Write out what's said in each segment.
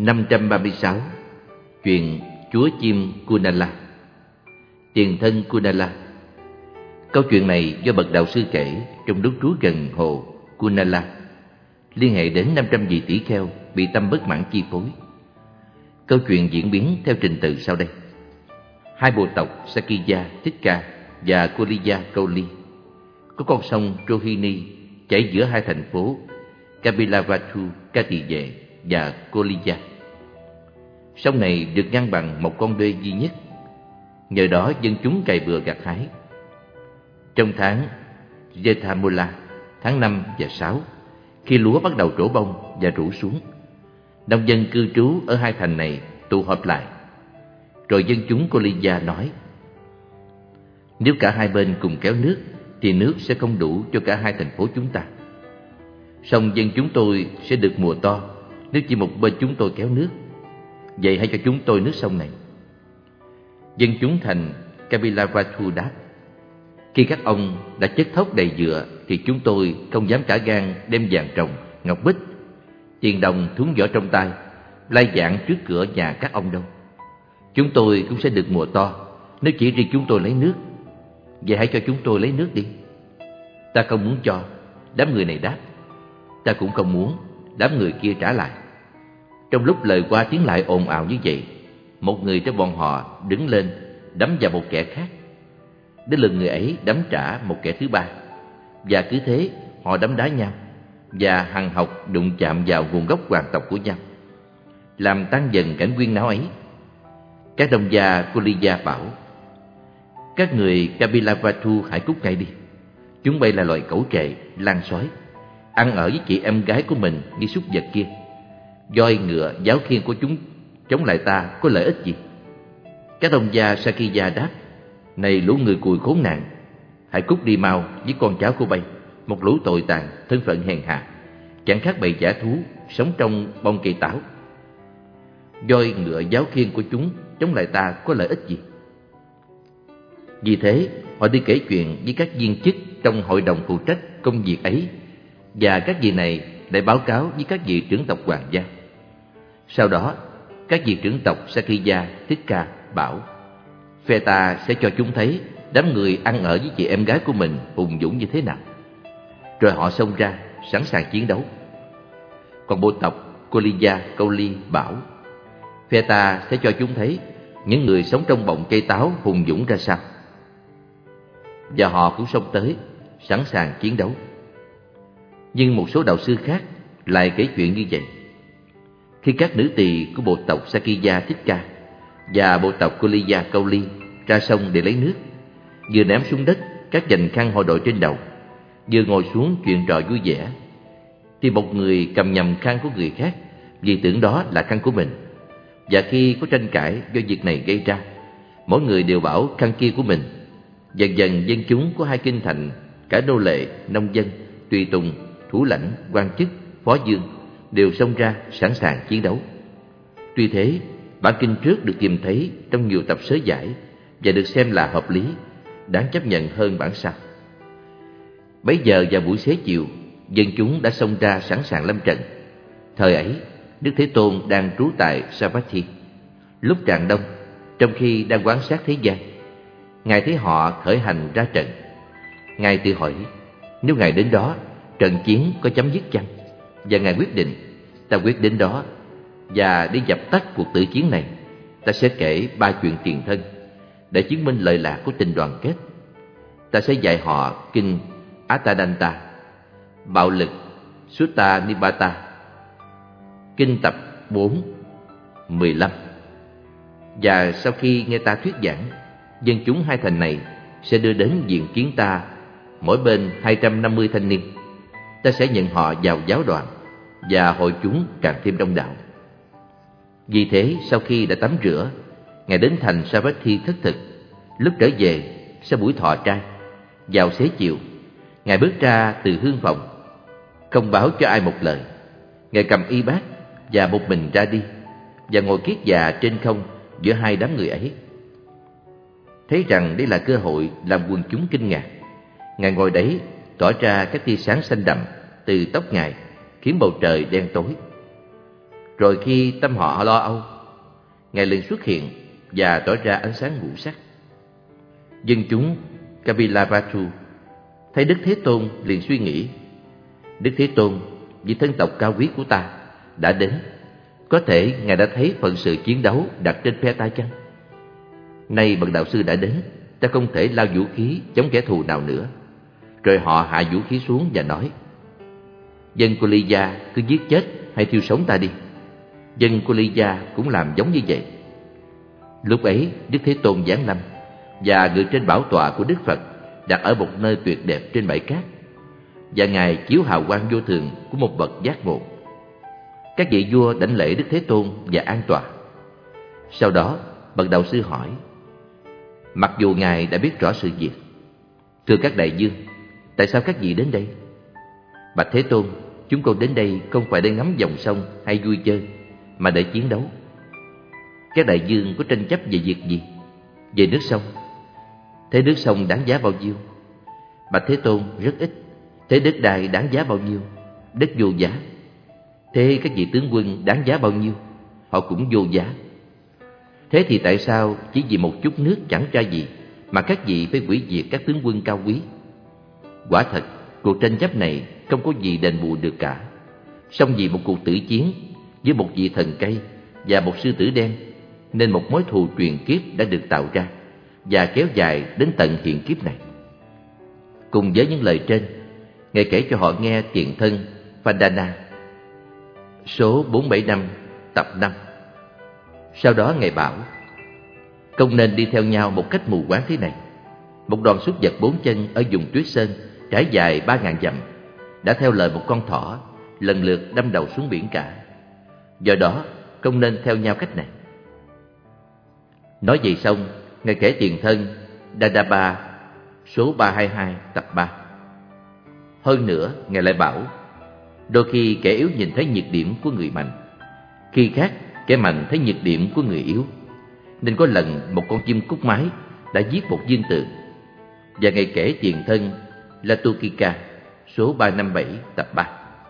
536. Chuyện Chúa Chim Kunala. Tiền thân Kunala. Câu chuyện này do bậc đạo sư kể trong lúc trú gần hồ Kunala, liên hệ đến 500 vị tỷ kheo bị tâm bất mãn chi phối. Câu chuyện diễn biến theo trình tự sau đây. Hai bộ tộc Sakya Thích Ca và Koliya Kauli có con sông Rohini chảy giữa hai thành phố Kapilavatthu Kati Vệ và Koliya. Sông này được ngăn bằng một con đê duy nhất, nhờ đó dân chúng cày bừa gặt hái. Trong tháng Jethamula, tháng 5 và 6, khi lúa bắt đầu trổ bông và rủ xuống, nông dân cư trú ở hai thành này tụ họp lại. Rồi dân chúng Koliya nói: nếu cả hai bên cùng kéo nước thì nước sẽ không đủ cho cả hai thành phố chúng ta. Song dân chúng tôi sẽ được mùa to nếu chỉ một bên chúng tôi kéo nước. Vậy hãy cho chúng tôi nước sông này. Dân chúng thành Kapilavatthu đáp: khi các ông đã chất thóc đầy dựa thì chúng tôi không dám cả gan đem vàng ròng, ngọc bích, tiền đồng thúng vỏ trong tay lai vãng trước cửa nhà các ông đâu. Chúng tôi cũng sẽ được mùa to nếu chỉ riêng chúng tôi lấy nước. Vậy hãy cho chúng tôi lấy nước đi. Ta không muốn cho, đám người này đáp. Ta cũng không muốn, đám người kia trả lại. Trong lúc lời qua tiếng lại ồn ào như vậy, một người trong bọn họ đứng lên đấm vào một kẻ khác. Đến lượt người ấy đấm trả một kẻ thứ ba, và cứ thế họ đấm đá nhau và hằng học đụng chạm vào nguồn gốc hoàng tộc của nhau, làm tăng dần cảnh huyên náo ấy. Các đồng gia Koliya bảo: các người Kapilavatthu hãy cút ngay đi. Chúng bay là loài cẩu trệ, lan sói, ăn ở với chị em gái của mình như súc vật kia. Voi ngựa giáo khiên của chúng chống lại ta có lợi ích gì? Các đồng gia Sakya đáp: này lũ người cùi khốn nạn, hãy cút đi mau với con cháu của bay, một lũ tồi tàn, thân phận hèn hạ, chẳng khác bầy dã thú sống trong bông cây táo. Voi ngựa giáo khiên của chúng chống lại ta có lợi ích gì? Vì thế họ đi kể chuyện với các viên chức trong hội đồng phụ trách công việc ấy, và các vị này lại báo cáo với các vị trưởng tộc hoàng gia. Sau đó các vị trưởng tộc Sakya Thích Ca bảo: phe ta sẽ cho chúng thấy đám người ăn ở với chị em gái của mình hùng dũng như thế nào. Rồi họ xông ra sẵn sàng chiến đấu. Còn bộ tộc Koliya Kauli bảo: phe ta sẽ cho chúng thấy những người sống trong bọng cây táo hùng dũng ra sao. Và họ cũng xông tới sẵn sàng chiến đấu. Nhưng một số đạo sư khác lại kể chuyện như vậy: khi các nữ tỳ của bộ tộc Sakya Thích Ca và bộ tộc Koliya Kauli ra sông để lấy nước, vừa ném xuống đất các vành khăn họ đội trên đầu, vừa ngồi xuống chuyện trò vui vẻ, thì một người cầm nhầm khăn của người khác vì tưởng đó là khăn của mình. Và khi có tranh cãi do việc này gây ra, mỗi người đều bảo khăn kia của mình. Dần dần dân chúng của hai kinh thành, cả nô lệ, nông dân, tùy tùng, thủ lãnh, quan chức, phó dương đều xông ra sẵn sàng chiến đấu. Tuy thế, bản kinh trước được tìm thấy trong nhiều tập sớ giải và được xem là hợp lý, đáng chấp nhận hơn bản sau. Bấy giờ vào buổi xế chiều, dân chúng đã xông ra sẵn sàng lâm trận. Thời ấy, Đức Thế Tôn đang trú tại Savatthi. Lúc tràn đông, trong khi đang quan sát thế gian, Ngài thấy họ khởi hành ra trận. Ngài tự hỏi: nếu Ngài đến đó, trận chiến có chấm dứt chăng? Và Ngài quyết định: ta quyết đến đó, và để dập tắt cuộc tử chiến này, ta sẽ kể 3 chuyện tiền thân để chứng minh lợi lạc của tình đoàn kết. Ta sẽ dạy họ kinh Atadanta, bạo lực Sutta Nipata, kinh tập 4, 15. Và sau khi nghe ta thuyết giảng, dân chúng hai thành này sẽ đưa đến diện kiến ta, mỗi bên 250 thanh niên. Ta sẽ nhận họ vào giáo đoàn, và hội chúng càng thêm đông đảo. Vì thế, sau khi đã tắm rửa, Ngài đến thành Savatthi thất thực. Lúc trở về sau buổi thọ trai, vào xế chiều, Ngài bước ra từ hương phòng, không báo cho ai một lời. Ngài cầm y bát và một mình ra đi, và ngồi kiết già trên không giữa hai đám người ấy. Thấy rằng đây là cơ hội làm quần chúng kinh ngạc, Ngài ngồi đấy tỏa ra các tia sáng xanh đậm từ tóc Ngài, khiến bầu trời đen tối. Rồi khi tâm họ lo âu, Ngài liền xuất hiện và tỏ ra ánh sáng ngũ sắc. Dân chúng Kapilavatthu thấy Đức Thế Tôn liền suy nghĩ: Đức Thế Tôn, vị thân tộc cao quý của ta, đã đến. Có thể Ngài đã thấy phận sự chiến đấu đặt trên phe ta chăng? Nay bậc đạo sư đã đến, ta không thể lao vũ khí chống kẻ thù nào nữa. Rồi họ hạ vũ khí xuống và nói: Dân của Ly Gia cứ giết chết hay thiêu sống ta đi. Dân của Ly Gia cũng làm giống như vậy. Lúc ấy Đức Thế Tôn giáng lâm và ngự trên bảo tọa của Đức Phật, đặt ở một nơi tuyệt đẹp trên bãi cát, và Ngài chiếu hào quang vô thường của một bậc giác ngộ. Các vị vua đảnh lễ Đức Thế Tôn và an tọa. Sau đó bậc đạo sư hỏi: Mặc dù Ngài đã biết rõ sự việc, thưa các đại dương, tại sao các vị đến đây? Bạch Thế Tôn, chúng con đến đây không phải để ngắm dòng sông hay vui chơi, mà để chiến đấu. Các đại dương có tranh chấp về việc gì? Về nước sông. Thế nước sông đáng giá bao nhiêu? Bạch Thế Tôn, rất ít. Thế đất đai đáng giá bao nhiêu? Đất vô giá. Thế các vị tướng quân đáng giá bao nhiêu? Họ cũng vô giá. Thế thì tại sao chỉ vì một chút nước chẳng ra gì mà các vị phải hủy diệt các tướng quân cao quý? Quả thật, cuộc tranh chấp này không có gì đền bù được cả. Song vì một cuộc tử chiến với một vị thần cây và một sư tử đen, nên một mối thù truyền kiếp đã được tạo ra và kéo dài đến tận hiện kiếp này. Cùng với những lời trên, Ngài kể cho họ nghe tiền thân Vandana, số 475, tập 5. Sau đó Ngài bảo: Không nên đi theo nhau một cách mù quáng thế này. Một đoàn súc vật 4 chân ở vùng Tuyết Sơn trải dài 3.000 dặm đã theo lời một con thỏ lần lượt đâm đầu xuống biển cả. Do đó không nên theo nhau cách này. Nói vậy xong, Ngài kể tiền thân Dadaba, số 322, tập 3. Hơn nữa, Ngài lại bảo: Đôi khi kẻ yếu nhìn thấy nhược điểm của người mạnh, khi khác kẻ mạnh thấy nhược điểm của người yếu. Nên có lần một con chim cút mái đã giết một viên tượng. Và Ngài kể tiền thân Latukika, số 357, tập 3.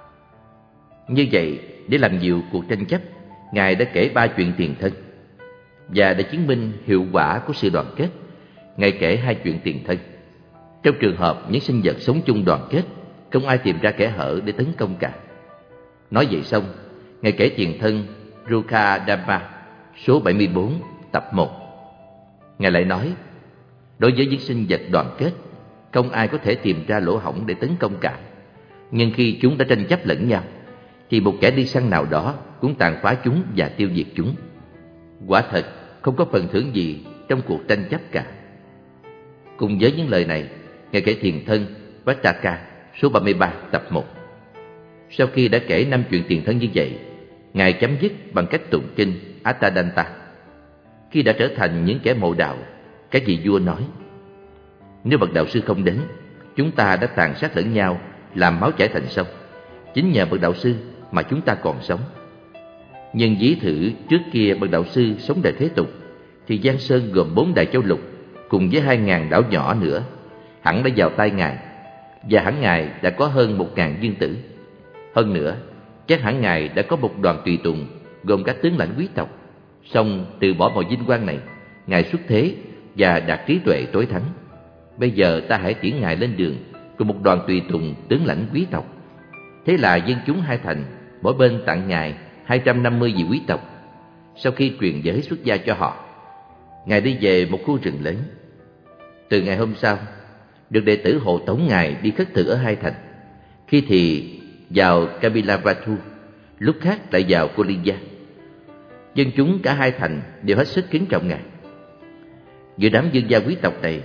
Như vậy, để làm dịu cuộc tranh chấp, Ngài đã kể 3 chuyện tiền thân. Và để chứng minh hiệu quả của sự đoàn kết, Ngài kể 2 chuyện tiền thân. Trong trường hợp những sinh vật sống chung đoàn kết, không ai tìm ra kẽ hở để tấn công cả. Nói vậy xong, Ngài kể tiền thân Rukhadama, số 74, tập 1. Ngài lại nói: Đối với những sinh vật đoàn kết, không ai có thể tìm ra lỗ hổng để tấn công cả. Nhưng khi chúng đã tranh chấp lẫn nhau, thì một kẻ đi săn nào đó cũng tàn phá chúng và tiêu diệt chúng. Quả thật, không có phần thưởng gì trong cuộc tranh chấp cả. Cùng với những lời này, Ngài kể tiền thân Vattaka, số 33, tập 1. Sau khi đã kể 5 chuyện tiền thân như vậy, Ngài chấm dứt bằng cách tụng kinh Attadanta. Khi đã trở thành những kẻ mộ đạo, các vị vua nói: Nếu bậc đạo sư không đến, chúng ta đã tàn sát lẫn nhau, làm máu chảy thành sông. Chính nhờ bậc đạo sư mà chúng ta còn sống. Nhưng ví thử trước kia bậc đạo sư sống đời thế tục, thì Giang Sơn gồm 4 đại châu lục cùng với 2.000 đảo nhỏ nữa hẳn đã vào tay Ngài, và hẳn Ngài đã có hơn 1.000 viên tử. Hơn nữa, chắc hẳn Ngài đã có một đoàn tùy tùng gồm các tướng lãnh quý tộc. Song từ bỏ mọi vinh quang này, Ngài xuất thế và đạt trí tuệ tối thắng. Bây giờ ta hãy tiễn Ngài lên đường cùng một đoàn tùy tùng tướng lãnh quý tộc. Thế là dân chúng hai thành mỗi bên tặng Ngài 250 vị quý tộc. Sau khi truyền giới xuất gia cho họ, Ngài đi về một khu rừng lớn. Từ ngày hôm sau, được đệ tử hộ tống Ngài đi khất thực ở hai thành. Khi thì vào Kapilavatthu, lúc khác lại vào Koliya. Dân chúng cả hai thành đều hết sức kính trọng Ngài. Giữa đám vương gia quý tộc này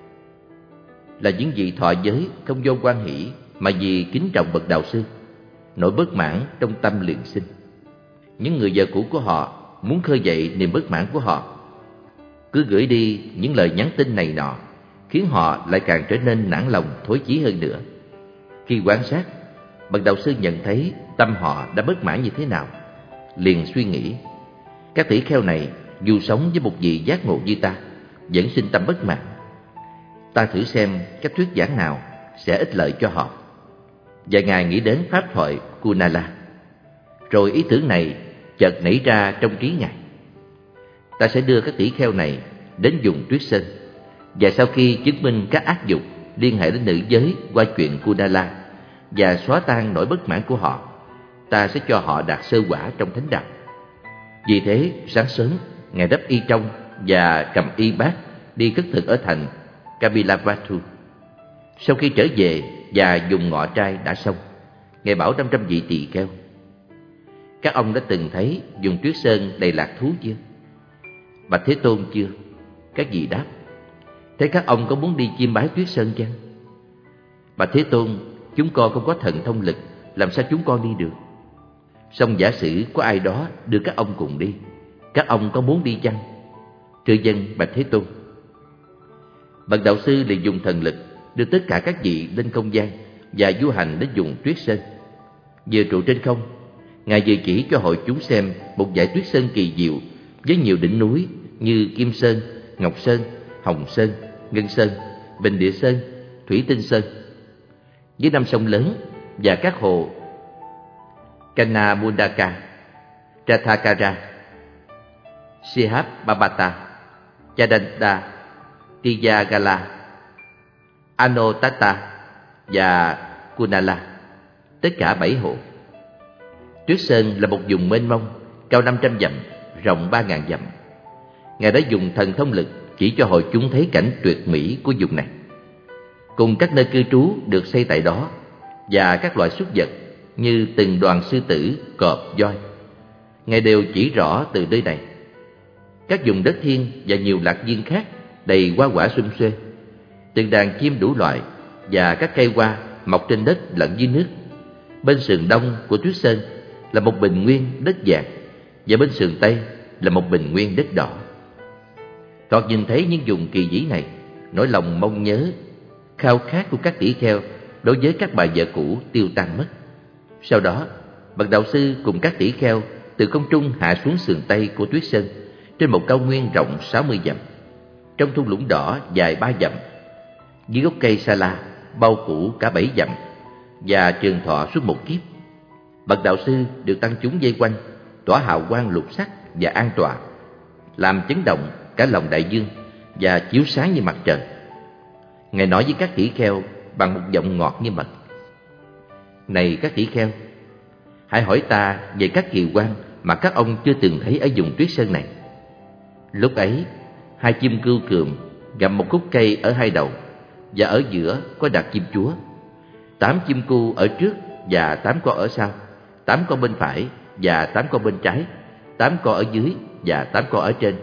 là những vị thọ giới không do hoan hỷ, mà vì kính trọng bậc đạo sư, nỗi bất mãn trong tâm liền sinh. Những người vợ cũ của họ muốn khơi dậy niềm bất mãn của họ, cứ gửi đi những lời nhắn tin này nọ, khiến họ lại càng trở nên nản lòng thối chí hơn nữa. Khi quan sát, bậc đạo sư nhận thấy tâm họ đã bất mãn như thế nào, liền suy nghĩ: các tỷ kheo này dù sống với một vị giác ngộ như ta, vẫn sinh tâm bất mãn. Ta thử xem cách thuyết giảng nào sẽ ích lợi cho họ. Và Ngài nghĩ đến pháp thoại Kunala. Rồi ý tưởng này chợt nảy ra trong trí Ngài. Ta sẽ đưa các tỷ kheo này đến vùng Tuyết Sơn, và sau khi chứng minh các ác dục liên hệ đến nữ giới qua chuyện Kunala và xóa tan nỗi bất mãn của họ, ta sẽ cho họ đạt sơ quả trong thánh đạo. Vì thế, sáng sớm, Ngài đắp y trong và cầm y bát đi khất thực ở thành Kapilavatthu. Sau khi trở về và dùng ngọ trai đã xong, Ngài bảo 500 vị tỳ kheo: các ông đã từng thấy vùng Tuyết Sơn đầy lạc thú chưa? Bạch Thế Tôn: chưa. Các vị đáp: thế các ông có muốn đi chiêm bái Tuyết Sơn chăng? Bạch Thế Tôn: chúng con không có thần thông lực, làm sao chúng con đi được? Song giả sử có ai đó đưa các ông cùng đi, các ông có muốn đi chăng? Thưa dân, bạch Thế Tôn. Bậc đạo sư liền dùng thần lực đưa tất cả các vị lên không gian và du hành đến vùng Tuyết Sơn. Vừa trụ trên không, Ngài vừa chỉ cho hội chúng xem một dải Tuyết Sơn kỳ diệu với nhiều đỉnh núi như Kim Sơn, Ngọc Sơn, Hồng Sơn, Ngân Sơn, Bình Địa Sơn, Thủy Tinh Sơn, với 5 sông lớn và các hồ Kanamundaka, Rathakara, Sihabhabata, Chadanta, Tiyagala, Anotata và Kunala, tất cả 7 hồ. Tuyết Sơn là một vùng mênh mông, cao 500 dặm, rộng 3.000 dặm. Ngài đã dùng thần thông lực chỉ cho hội chúng thấy cảnh tuyệt mỹ của vùng này, cùng các nơi cư trú được xây tại đó, và các loại súc vật như từng đoàn sư tử, cọp, voi. Ngài đều chỉ rõ từ nơi này. Các vùng đất thiên và nhiều lạc viên khác đầy hoa quả sum xuê, từng đàn chim đủ loại và các cây hoa mọc trên đất lẫn dưới nước. Bên sườn đông của Tuyết Sơn là một bình nguyên đất vàng, và bên sườn tây là một bình nguyên đất đỏ. Thoạt nhìn thấy những vùng kỳ vĩ này, nỗi lòng mong nhớ, khao khát của các tỷ kheo đối với các bà vợ cũ tiêu tan mất. Sau đó, bậc đạo sư cùng các tỷ kheo từ không trung hạ xuống sườn tây của Tuyết Sơn, trên một cao nguyên rộng 60 dặm, trong thung lũng đỏ dài 3 dặm, dưới gốc cây sa la bao phủ cả 7 dặm, và trường thọ suốt một kiếp. Bậc đạo sư được tăng chúng vây quanh, tỏa hào quang lục sắc và an tọa, làm chấn động cả lòng đại dương và chiếu sáng như mặt trời. Ngài nói với các tỷ kheo bằng một giọng ngọt như mật: này các tỷ kheo, hãy hỏi ta về các kỳ quan mà các ông chưa từng thấy ở vùng Tuyết Sơn này. Lúc ấy, 2 chim cưu cườm gặm một khúc cây ở hai đầu, và ở giữa có đặt chim chúa. 8 chim cu ở trước và 8 con ở sau, 8 con bên phải và 8 con bên trái, 8 con ở dưới và 8 con ở trên.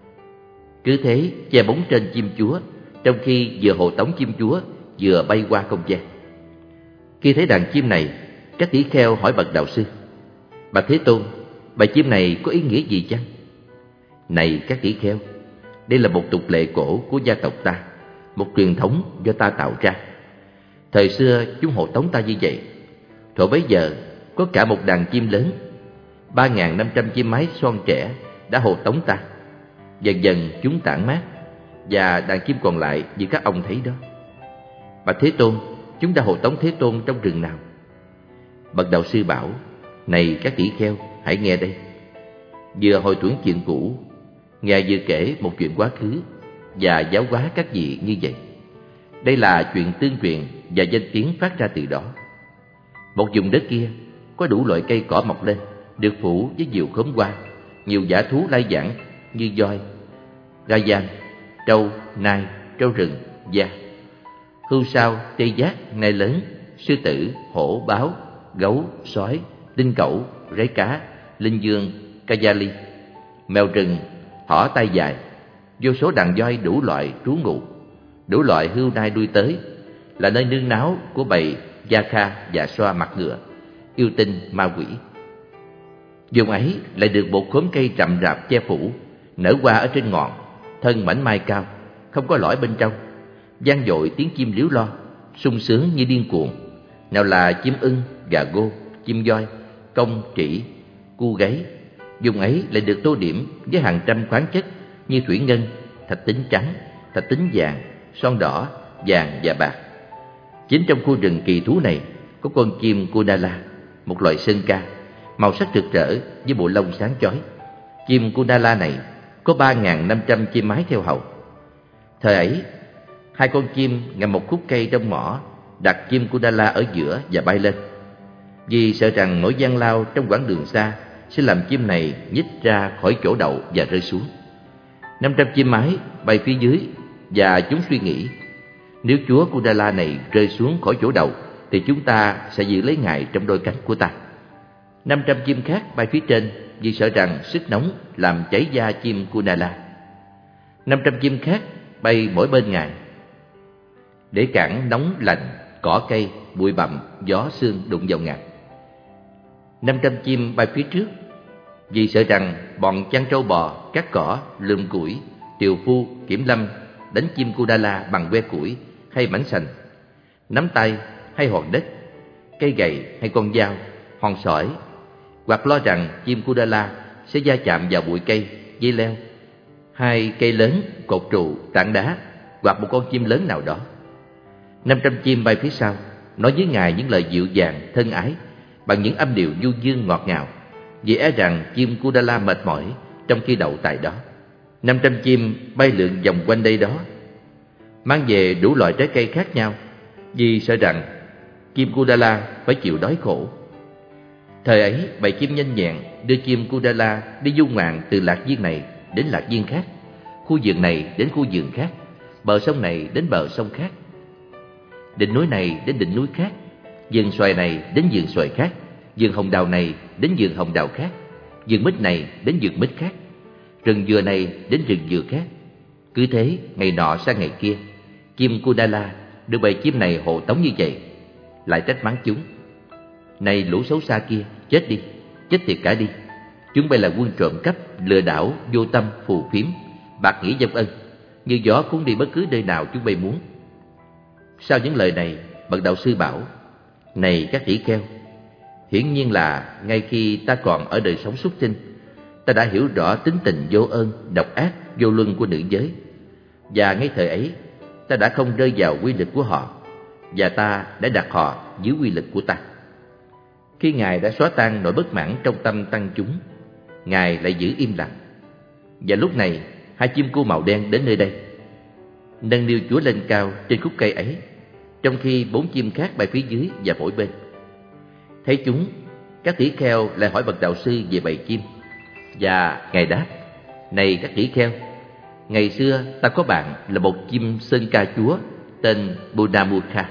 Cứ thế che bóng trên chim chúa, trong khi vừa hộ tống chim chúa vừa bay qua không gian. Khi thấy đàn chim này, các tỷ kheo hỏi bậc đạo sư: bạch Thế Tôn, bài chim này có ý nghĩa gì chăng? Này các tỷ kheo, đây là một tục lệ cổ của gia tộc ta, một truyền thống do ta tạo ra. Thời xưa chúng hộ tống ta như vậy. Thuở bấy giờ có cả một đàn chim lớn, 3.500 chim mái son trẻ đã hộ tống ta. Dần dần chúng tản mát, và đàn chim còn lại như các ông thấy đó. Bạch Thế Tôn, chúng đã hộ tống Thế Tôn trong rừng nào? Bậc đạo sư bảo: này các tỷ kheo, hãy nghe đây. Vừa hồi tưởng chuyện cũ, Ngài vừa kể một chuyện quá khứ và giáo hóa các vị như vậy. Đây là chuyện tương truyền và danh tiếng phát ra từ đó. Một vùng đất kia có đủ loại cây cỏ mọc lên, được phủ với nhiều khóm hoa, nhiều dã thú lai vãng như voi, gai giang, trâu, nai, trâu rừng, da, hươu sao, tê giác, nai lớn, sư tử, hổ, báo, gấu, sói, tinh cẩu, rái cá, linh dương, kajali, mèo rừng, thỏ tai dài, vô số đàn voi đủ loại trú ngụ, đủ loại hươu nai đuôi tới, là nơi nương náu của bầy gia kha và xoa mặt ngựa, yêu tinh, ma quỷ. Vùng ấy lại được một khóm cây rậm rạp che phủ, nở hoa ở trên ngọn, thân mảnh mai cao, không có lõi bên trong, vang dội tiếng chim líu lo, sung sướng như điên cuồng. Nào là chim ưng, gà gô, chim voi, công, trĩ, cu gáy. Vùng ấy lại được tô điểm với hàng trăm khoáng chất như thủy ngân, thạch tín trắng, thạch tín vàng, son đỏ, vàng và bạc. Chính trong khu rừng kỳ thú này có con chim Kunala, một loài sơn ca, màu sắc rực rỡ với bộ lông sáng chói. Chim Kunala này có 3.500 chim mái theo hầu. Thời ấy, hai con chim ngậm một khúc cây trong mỏ, đặt chim Kunala ở giữa và bay lên. Vì sợ rằng nỗi gian lao trong quãng đường xa sẽ làm chim này nhích ra khỏi chỗ đậu và rơi xuống. 500 chim mái bay phía dưới và chúng suy nghĩ, nếu chúa Kunala này rơi xuống khỏi chỗ đậu thì chúng ta sẽ giữ lấy ngài trong đôi cánh của ta. 500 chim khác bay phía trên vì sợ rằng sức nóng làm cháy da chim Kunala. 500 chim khác bay mỗi bên ngài để cản nóng lạnh, cỏ cây, bụi bặm, gió sương đụng vào ngài. 500 chim bay phía trước vì sợ rằng bọn chăn trâu bò, cắt cỏ, lượm củi, tiều phu, kiểm lâm đánh chim Kunala bằng que củi hay mảnh sành, nắm tay hay hòn đất, cây gậy hay con dao, hòn sỏi, hoặc lo rằng chim Kunala sẽ va chạm vào bụi cây, dây leo, hai cây lớn, cột trụ, tảng đá, hoặc một con chim lớn nào đó. 500 chim bay phía sau, nói với ngài những lời dịu dàng, thân ái, bằng những âm điệu du dương ngọt ngào, vì e rằng chim Kunala mệt mỏi trong khi đậu tại đó. 500 chim bay lượn vòng quanh đây đó, mang về đủ loại trái cây khác nhau, vì sợ rằng chim Kunala phải chịu đói khổ. Thời ấy, bầy chim nhanh nhẹn đưa chim Kunala đi du ngoạn từ lạc viên này đến lạc viên khác, khu vườn này đến khu vườn khác, bờ sông này đến bờ sông khác, đỉnh núi này đến đỉnh núi khác, vườn xoài này đến vườn xoài khác, vườn hồng đào này đến vườn hồng đào khác, vườn mít này đến vườn mít khác, rừng dừa này đến rừng dừa khác. Cứ thế, ngày nọ sang ngày kia, chim Kunala được bầy chim này hộ tống như vậy, lại trách mắng chúng: này lũ xấu xa kia, chết đi, chết tiệt cả đi. Chúng bay là quân trộm cắp, lừa đảo, vô tâm, phù phiếm, bạc nghĩa vong ân, như gió cuốn đi bất cứ nơi nào chúng bay muốn. Sau những lời này, bậc đạo sư bảo: này các tỷ kheo, hiển nhiên là ngay khi ta còn ở đời sống súc sinh, ta đã hiểu rõ tính tình vô ơn, độc ác, vô luân của nữ giới, và ngay thời ấy ta đã không rơi vào quy lực của họ, và ta đã đặt họ dưới quy lực của ta. Khi Ngài đã xóa tan nỗi bất mãn trong tâm tăng chúng, Ngài lại giữ im lặng. Và lúc này, hai chim cua màu đen đến nơi đây, nâng niu Chúa lên cao trên khúc cây ấy, trong khi 4 chim khác bay phía dưới và mỗi bên. Thấy chúng, các tỷ kheo lại hỏi bậc đạo sư về bầy chim, và Ngài đáp: này các tỷ kheo, ngày xưa ta có bạn là một chim sơn ca chúa tên Bunamukha,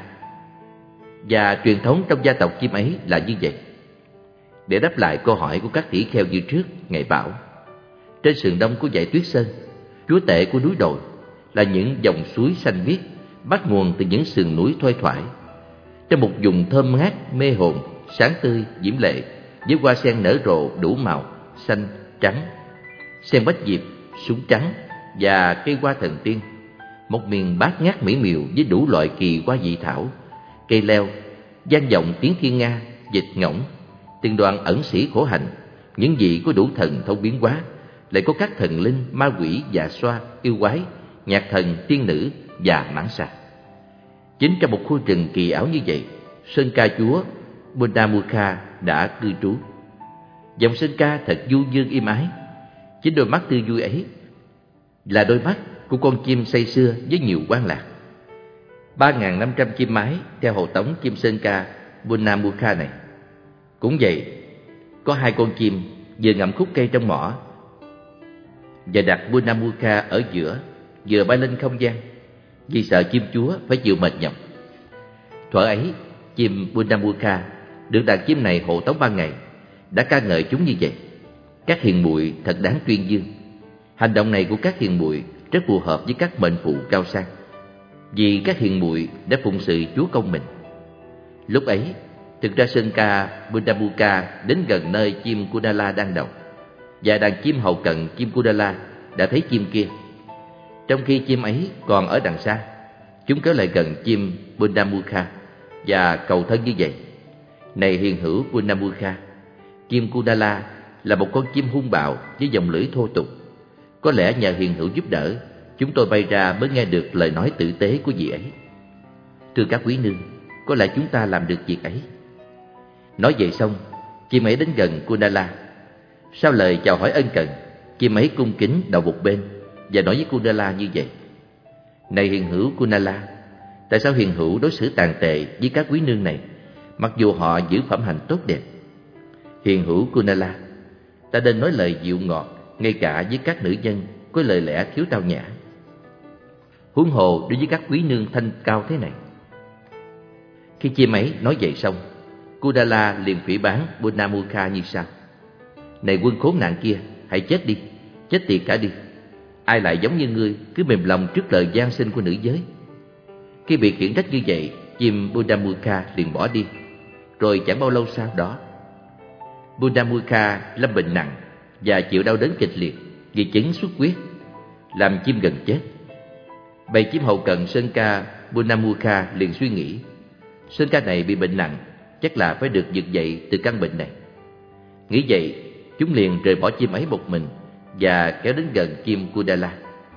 và truyền thống trong gia tộc chim ấy là như vậy. Để đáp lại câu hỏi của các tỷ kheo như trước, Ngài bảo: trên sườn đông của dãy Tuyết Sơn, chúa tể của núi đồi, là những dòng suối xanh biếc bắt nguồn từ những sườn núi thoai thoải, trong một vùng thơm ngát mê hồn, sáng tươi diễm lệ, với hoa sen nở rộ đủ màu xanh, trắng, sen bách diệp, súng trắng và cây hoa thần tiên. Một miền bát ngát mỹ miều với đủ loại kỳ hoa dị thảo, cây leo, vang vọng tiếng thiên nga, dịch ngỗng, từng đoàn ẩn sĩ khổ hạnh, những vị có đủ thần thông biến hóa, lại có các thần linh, ma quỷ, dạ xoa, yêu quái, nhạc thần, tiên nữ và mãng xà. Chính trong một khu rừng kỳ ảo như vậy, sơn ca chúa Bunamukha đã cư trú. Dòng sơn ca thật du dương im ái. Chính đôi mắt tươi vui ấy là đôi mắt của con chim say sưa với nhiều quan lạc. 3.500 chim mái theo hộ tống chim sơn ca Bunamukha này. Cũng vậy, có 2 con chim vừa ngậm khúc cây trong mỏ và đặt Bunamukha ở giữa, vừa bay lên không gian, vì sợ chim chúa phải chịu mệt nhọc. Thuở ấy, chim Bunamukha được đàn chim này hộ tống 3 ngày, đã ca ngợi chúng như vậy: các hiền muội thật đáng tuyên dương. Hành động này của các hiền muội rất phù hợp với các mệnh phụ cao sang, vì các hiền muội đã phụng sự chúa công mình. Lúc ấy, thực ra sơn ca Bunamukha đến gần nơi chim Kunala đang đậu, và đàn chim hậu cận chim Kunala đã thấy chim kia. Trong khi chim ấy còn ở đằng xa, chúng kéo lại gần chim Bunamukha và cầu thân như vậy: này hiền hữu Bunamukha, chim Kunala là một con chim hung bạo với giọng lưỡi thô tục. Có lẽ nhờ hiền hữu giúp đỡ, chúng tôi bay ra mới nghe được lời nói tử tế của vị ấy. Thưa các quý nương, có lẽ chúng ta làm được việc ấy. Nói vậy xong, Chim ấy đến gần Kunala. Sau lời chào hỏi ân cần, chim ấy cung kính đầu một bên và nói với Kunala như vậy: Này hiền hữu Kunala, tại sao hiền hữu đối xử tàn tệ với các quý nương này, mặc dù họ giữ phẩm hạnh tốt đẹp? Hiền hữu Kunala, ta nên nói lời dịu ngọt ngay cả với các nữ nhân có lời lẽ thiếu tao nhã, huống hồ đối với các quý nương thanh cao thế này. Khi chim ấy nói vậy xong, Kunala liền phỉ báng Bunamukha như sau: Này quân khốn nạn kia, hãy chết đi, chết tiệt cả đi. Ai lại giống như ngươi cứ mềm lòng trước lời van xin của nữ giới? Khi bị khiển trách như vậy, chim Bunamukha liền bỏ đi. Rồi chẳng bao lâu sau đó, Bunamukha lâm bệnh nặng và chịu đau đớn kịch liệt vì chứng xuất huyết, làm chim gần chết. Bầy chim hậu cận sơn ca Bunamukha liền suy nghĩ: Sơn ca này bị bệnh nặng, chắc là phải được vực dậy từ căn bệnh này. Nghĩ vậy, chúng liền rời bỏ chim ấy một mình và kéo đến gần chim Kunala.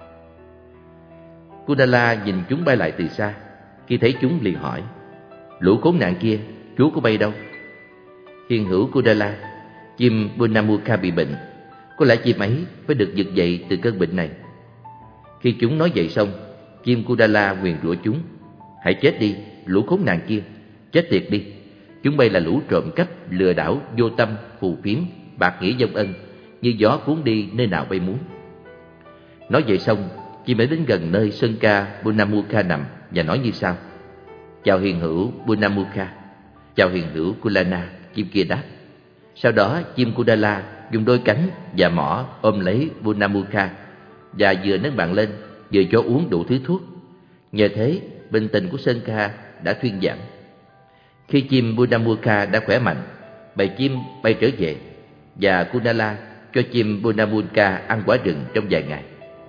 Kunala nhìn chúng bay lại từ xa. Khi thấy chúng liền hỏi: Lũ khốn nạn kia, chúa của bay đâu? Hiền hữu Kunala, chim Bunamukha bị bệnh, có lẽ chim ấy phải được vực dậy từ cơn bệnh này. Khi chúng nói vậy xong, chim Kunala nguyền rủa chúng: Hãy chết đi, lũ khốn nạn kia, chết tiệt đi. Chúng bay là lũ trộm cắp, lừa đảo, vô tâm, phù phiếm, bạc nghĩa vong ân, như gió cuốn đi nơi nào bay muốn. Nói vậy xong, chim ấy đến gần nơi sơn ca Bunamukha nằm và nói như sau: Chào hiền hữu Bunamukha. Chào hiền hữu Kunala, chim kia đáp. Sau đó chim Kunala dùng đôi cánh và mỏ ôm lấy Bunamukha và vừa nâng bạn lên vừa cho uống đủ thứ thuốc. Nhờ thế, bệnh tình của sơn ca đã thuyên giảm. Khi chim Bunamukha đã khỏe mạnh, bầy chim bay trở về và Kunala cho chim Bunamukha ăn quả rừng trong vài ngày.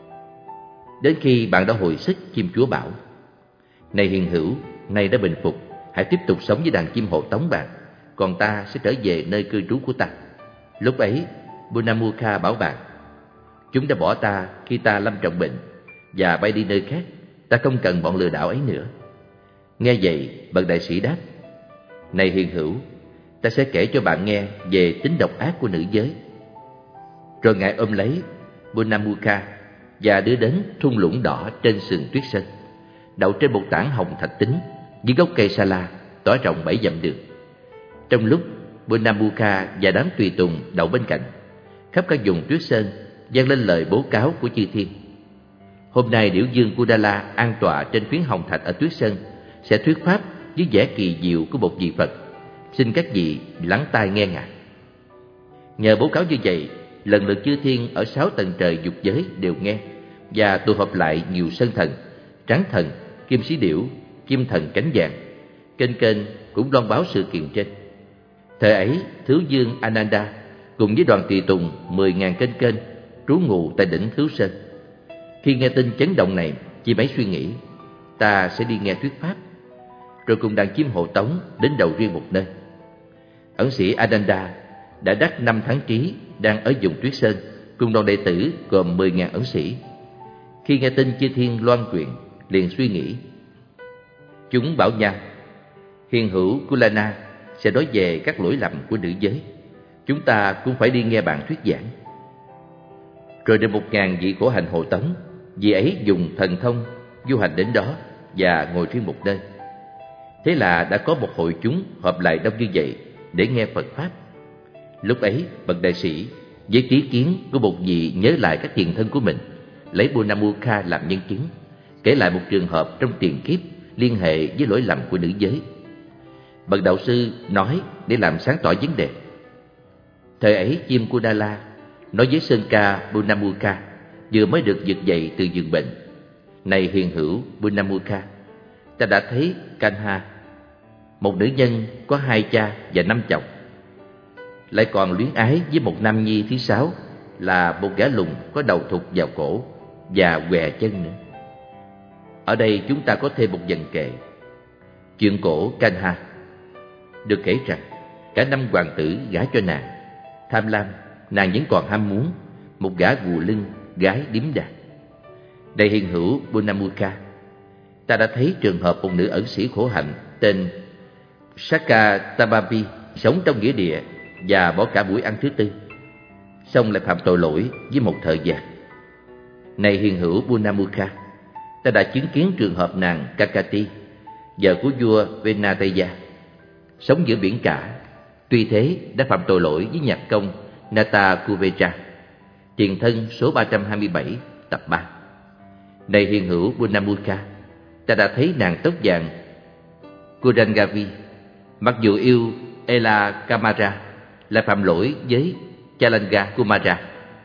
Đến khi bạn đã hồi sức, chim chúa bảo: Này hiền hữu, nay đã bình phục, hãy tiếp tục sống với đàn chim hộ tống bạn, còn ta sẽ trở về nơi cư trú của ta. Lúc ấy, Bunamukha bảo bạn: Chúng đã bỏ ta khi ta lâm trọng bệnh và bay đi nơi khác, ta không cần bọn lừa đảo ấy nữa. Nghe vậy, bậc đại sĩ đáp: Này hiền hữu, ta sẽ kể cho bạn nghe về tính độc ác của nữ giới. Rồi ngài ôm lấy Bunamukha và đưa đến thung lũng đỏ trên sườn tuyết sơn, đậu trên một tảng hồng thạch tính dưới gốc cây sa la tỏa rộng 7 dặm đường. Trong lúc Bunamukha và đám tùy tùng đậu bên cạnh, khắp các vùng tuyết sơn vang lên lời bố cáo của chư thiên: Hôm nay điểu dương Kunala an tọa trên phiến hồng thạch ở tuyết sơn sẽ thuyết pháp với vẻ kỳ diệu của một vị Phật. Xin các vị lắng tai nghe ngài. Nhờ bố cáo như vậy, lần lượt chư thiên ở 6 tầng trời dục giới đều nghe và tụ họp lại nhiều sơn thần, tráng thần, kim sĩ điểu, kim thần cánh vàng. Kênh kênh cũng loan báo sự kiện trên. Thời ấy, Thứ Dương Ananda cùng với đoàn tùy tùng 10.000 kênh kênh trú ngụ tại đỉnh Thứ Sơn. Khi nghe tin chấn động này, chim ấy suy nghĩ: Ta sẽ đi nghe thuyết pháp. Rồi cùng đàn chim hộ tống đến đầu riêng một nơi. Ẩn sĩ Ananda đã đắc 5 tháng trí đang ở vùng tuyết sơn cùng đoàn đệ tử gồm 10.000 ẩn sĩ. Khi nghe tin chư thiên loan truyền, liền suy nghĩ. Chúng bảo nhau: Hiền hữu Kulana sẽ nói về các lỗi lầm của nữ giới, chúng ta cũng phải đi nghe bạn thuyết giảng. Rồi được 1.000 vị khổ hạnh hộ tống, vị ấy dùng thần thông du hành đến đó và ngồi riêng một nơi. Thế là đã có một hội chúng họp lại đông như vậy để nghe Phật pháp. Lúc ấy, bậc đại sĩ với trí kiến của một vị nhớ lại các tiền thân của mình, lấy Bunamukha làm nhân chứng, kể lại một trường hợp trong tiền kiếp liên hệ với lỗi lầm của nữ giới. Bậc đạo sư nói để làm sáng tỏ vấn đề. Thời ấy, chim Kunala nói với sơn ca Bunamukha vừa mới được vực dậy từ giường bệnh: Này hiền hữu Bunamukha, ta đã thấy Kanha, một nữ nhân có 2 cha và 5 chồng, lại còn luyến ái với một nam nhi thứ 6 là một gã lùn có đầu thụt vào cổ và què chân nữa. Ở đây chúng ta có thêm một vần kệ. Chuyện cổ Kanha được kể rằng cả 5 hoàng tử gả cho nàng. Tham lam, nàng vẫn còn ham muốn một gã gù lưng, gái điếm đàn. Đây hiền hữu Bunamukha, ta đã thấy trường hợp một nữ ẩn sĩ khổ hạnh tên Sakatabapi sống trong nghĩa địa và bỏ cả buổi ăn thứ tư, xong lại phạm tội lỗi với một thợ giạc. Này hiền hữu Bunamukha, ta đã chứng kiến trường hợp nàng Kakati, vợ của vua Venateya, sống giữa biển cả, tuy thế đã phạm tội lỗi với nhạc công Nata Kuvecha. Tiền thân số 327, tập 3. Này hiền hữu Bunamukha, ta đã thấy nàng tóc vàng Kurangavi, mặc dù yêu Ela Kamara, là phạm lỗi với Chalanga Kumara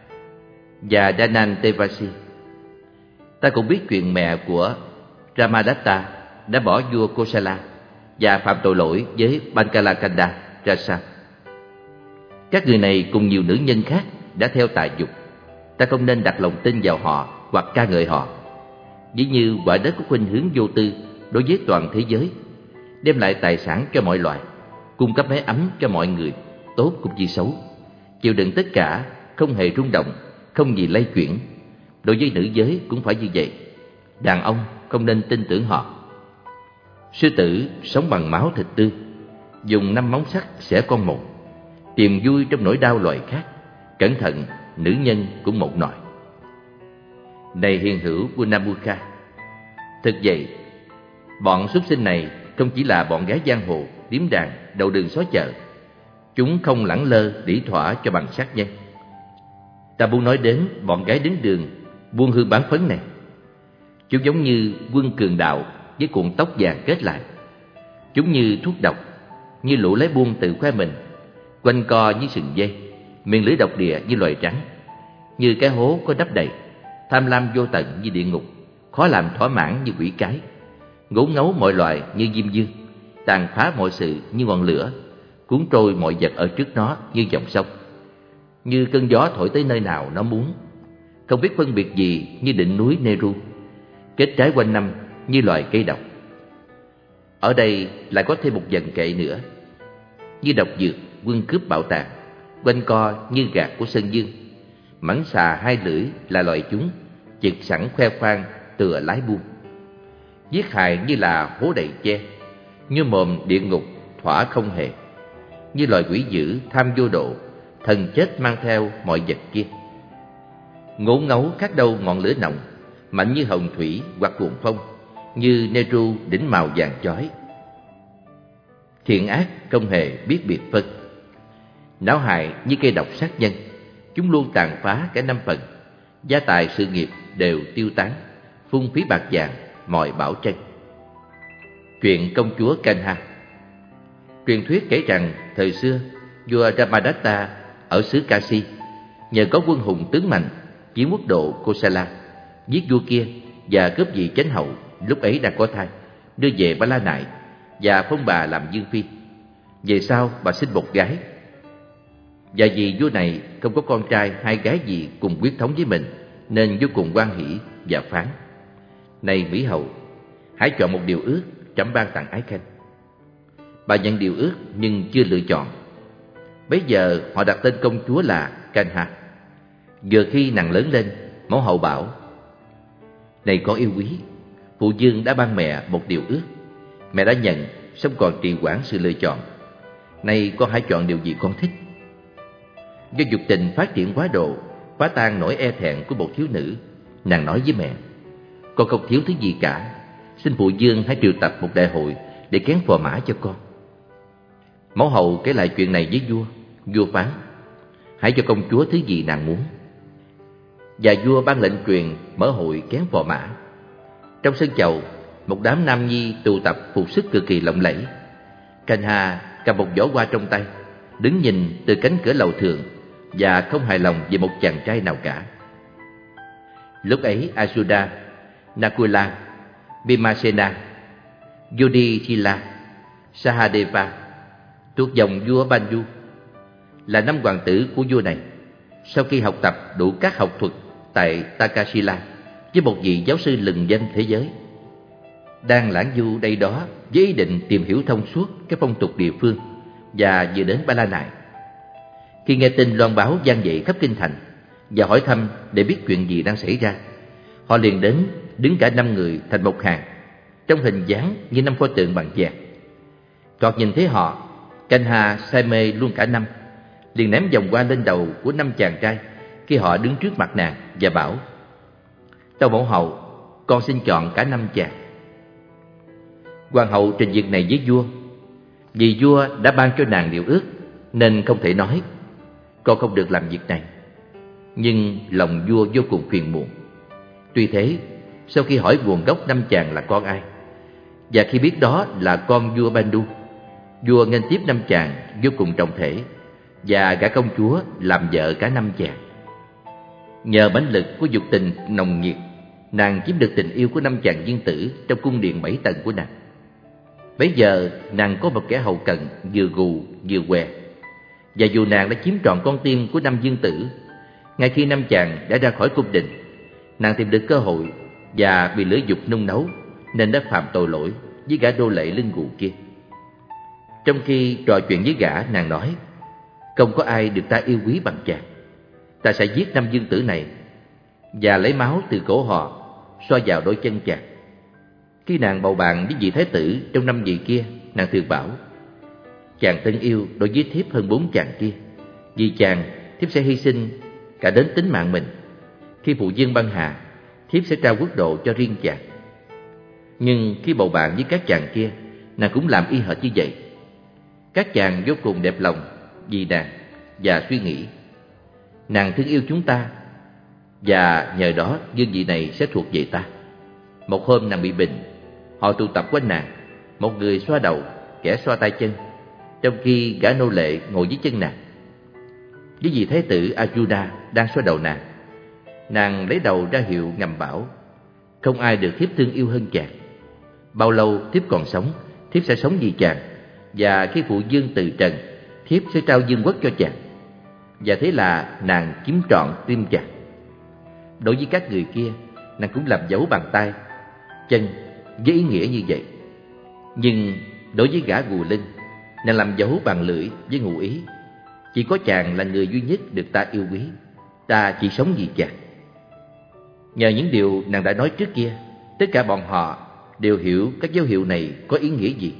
và Danan Tevasi. Ta cũng biết chuyện mẹ của Ramadatta đã bỏ vua Kosala và phạm tội lỗi với Bankalakanda Rasa. Các người này cùng nhiều nữ nhân khác đã theo tà dục. Ta không nên đặt lòng tin vào họ hoặc ca ngợi họ. Ví như quả đất có khuynh hướng vô tư đối với toàn thế giới, đem lại tài sản cho mọi loài, cung cấp mái ấm cho mọi người, tốt cũng như xấu, chịu đựng tất cả, không hề rung động, không gì lay chuyển. Đối với nữ giới cũng phải như vậy. Đàn ông không nên tin tưởng họ. Sư tử sống bằng máu thịt tươi, dùng 5 móng sắt xẻ con mồi, tìm vui trong nỗi đau loài khác. Cẩn thận, nữ nhân cũng một nòi. Này hiền hữu Bunamukha, thực vậy, bọn súc sinh này không chỉ là bọn gái giang hồ, điếm đàn, đầu đường xó chợ. Chúng không lẳng lơ đỉ thỏa cho bằng sát nhân. Ta muốn nói đến bọn gái đứng đường buôn hương bán phấn này. Chúng giống như quân cường đạo với cuộn tóc vàng kết lại. Chúng như thuốc độc, như lũ lái buôn tự khoe mình, quanh co như sừng dây, miệng lưỡi độc địa như loài rắn, như cái hố có đắp đầy, tham lam vô tận như địa ngục, khó làm thỏa mãn như quỷ cái, ngố ngấu mọi loài như diêm dương, tàn phá mọi sự như ngọn lửa, cuốn trôi mọi vật ở trước nó như dòng sông, như cơn gió thổi tới nơi nào nó muốn, không biết phân biệt gì như đỉnh núi Neru, kết trái quanh năm như loài cây độc. Ở đây lại có thêm một dần kệ nữa, như độc dược quân cướp bảo tàng, quanh co như gạt của sơn dương. Mãng xà hai lưỡi là loài chúng, chực sẵn khoe khoang tựa lái buôn. Giết hại như là hố đầy che, như mồm địa ngục thỏa không hề, như loài quỷ dữ tham vô độ, thần chết mang theo mọi vật kia. Ngố ngấu khác đâu ngọn lửa nồng, mạnh như hồng thủy hoặc cuồng phong, như Neru đỉnh màu vàng chói. Thiện ác không hề biết biệt phân, não hại như cây độc sát nhân. Chúng luôn tàn phá cả 5 phần, gia tài sự nghiệp đều tiêu tán, phung phí bạc vàng mọi bảo trân. Chuyện công chúa Kanha. Truyền thuyết kể rằng thời xưa vua Ramadatta ở xứ Kasi nhờ có quân hùng tướng mạnh chiếm quốc độ Kosala, giết vua kia và cướp vị chánh hậu lúc ấy đang có thai, đưa về Ba La Nại và phong bà làm dương phi. Về sau bà sinh một gái, và vì vua này không có con trai hay gái gì cùng huyết thống với mình, nên vô cùng hoan hỷ và phán: Này Mỹ hậu, hãy chọn một điều ước, trẫm ban tặng ái khanh. Bà nhận điều ước nhưng chưa lựa chọn. Bấy giờ họ đặt tên công chúa là Kanha. Vừa khi nàng lớn lên, mẫu hậu bảo: Này con yêu quý, phụ vương đã ban mẹ một điều ước. Mẹ đã nhận, song còn trì hoãn sự lựa chọn. Nay con hãy chọn điều gì con thích. Do dục tình phát triển quá độ, phá tan nỗi e thẹn của một thiếu nữ, nàng nói với mẹ: Con không thiếu thứ gì cả, xin phụ vương hãy triệu tập một đại hội để kén phò mã cho con. Mẫu hậu kể lại chuyện này với vua. Vua phán: Hãy cho công chúa thứ gì nàng muốn. Và vua ban lệnh truyền mở hội kén phò mã. Trong sân chầu, một đám nam nhi tụ tập phục sức cực kỳ lộng lẫy. Kanha cầm một giỏ hoa trong tay, đứng nhìn từ cánh cửa lầu thượng và không hài lòng về một chàng trai nào cả. Lúc ấy Asuda, Nakula, Bhimasena, Yudhishthira, Sahadeva thuộc dòng vua Banju, là 5 hoàng tử của vua này, sau khi học tập đủ các học thuật tại Takasila với một vị giáo sư lừng danh thế giới, đang lãng du đây đó với ý định tìm hiểu thông suốt các phong tục địa phương, và vừa đến Ba La Nại. Khi nghe tin loan báo vang dậy khắp kinh thành và hỏi thăm để biết chuyện gì đang xảy ra, họ liền đến đứng cả 5 người thành một hàng, trong hình dáng như 5 pho tượng bằng vàng. Thoạt nhìn thấy họ, Kanha say mê luôn cả năm, liền ném vòng hoa lên đầu của 5 chàng trai khi họ đứng trước mặt nàng và bảo: "Tâu mẫu hậu, con xin chọn cả 5 chàng." Hoàng hậu trình việc này với vua. Vì vua đã ban cho nàng điều ước nên không thể nói con không được làm việc này. Nhưng lòng vua vô cùng phiền muộn. Tuy thế, sau khi hỏi nguồn gốc 5 chàng là con ai, và khi biết đó là con vua Bandu, vua nghênh tiếp 5 chàng vô cùng trọng thể và gả công chúa làm vợ cả 5 chàng. Nhờ mãnh lực của dục tình nồng nhiệt, nàng chiếm được tình yêu của 5 chàng viên tử trong cung điện 7 tầng của nàng. Bấy giờ nàng có một kẻ hầu cận vừa gù vừa què, và dù nàng đã chiếm trọn con tim của 5 viên tử, ngay khi 5 chàng đã ra khỏi cung đình, nàng tìm được cơ hội và bị lửa dục nung nấu nên đã phạm tội lỗi với gã đô lệ lưng gù kia. Trong khi trò chuyện với gã, nàng nói: "Không có ai được ta yêu quý bằng chàng. Ta sẽ giết 5 vương tử này và lấy máu từ cổ họ xoa vào đôi chân chàng." Khi nàng bầu bạn với vị thái tử trong 5 vị kia, nàng thường bảo: "Chàng thân yêu đối với thiếp hơn 4 chàng kia. Vì chàng, thiếp sẽ hy sinh cả đến tính mạng mình. Khi phụ vương băng hà, thiếp sẽ trao quốc độ cho riêng chàng." Nhưng khi bầu bạn với các chàng kia, nàng cũng làm y hệt như vậy. Các chàng vô cùng đẹp lòng vì nàng và suy nghĩ: "Nàng thương yêu chúng ta, và nhờ đó vương vị này sẽ thuộc về ta." Một hôm nàng bị bệnh, họ tụ tập quanh nàng, một người xoa đầu, kẻ xoa tay chân, trong khi gã nô lệ ngồi dưới chân nàng. Với vị thái tử Arjuna đang xoa đầu nàng, nàng lấy đầu ra hiệu ngầm bảo: "Không ai được thiếp thương yêu hơn chàng. Bao lâu thiếp còn sống, thiếp sẽ sống vì chàng, và khi phụ vương từ trần, thiếp sẽ trao vương quốc cho chàng." Và thế là nàng chiếm trọn tim chàng. Đối với các người kia, nàng cũng làm dấu bàn tay, chân với ý nghĩa như vậy. Nhưng đối với gã gù lưng, nàng làm dấu bàn lưỡi với ngụ ý: "Chỉ có chàng là người duy nhất được ta yêu quý. Ta chỉ sống vì chàng." Nhờ những điều nàng đã nói trước kia, tất cả bọn họ đều hiểu các dấu hiệu này có ý nghĩa gì.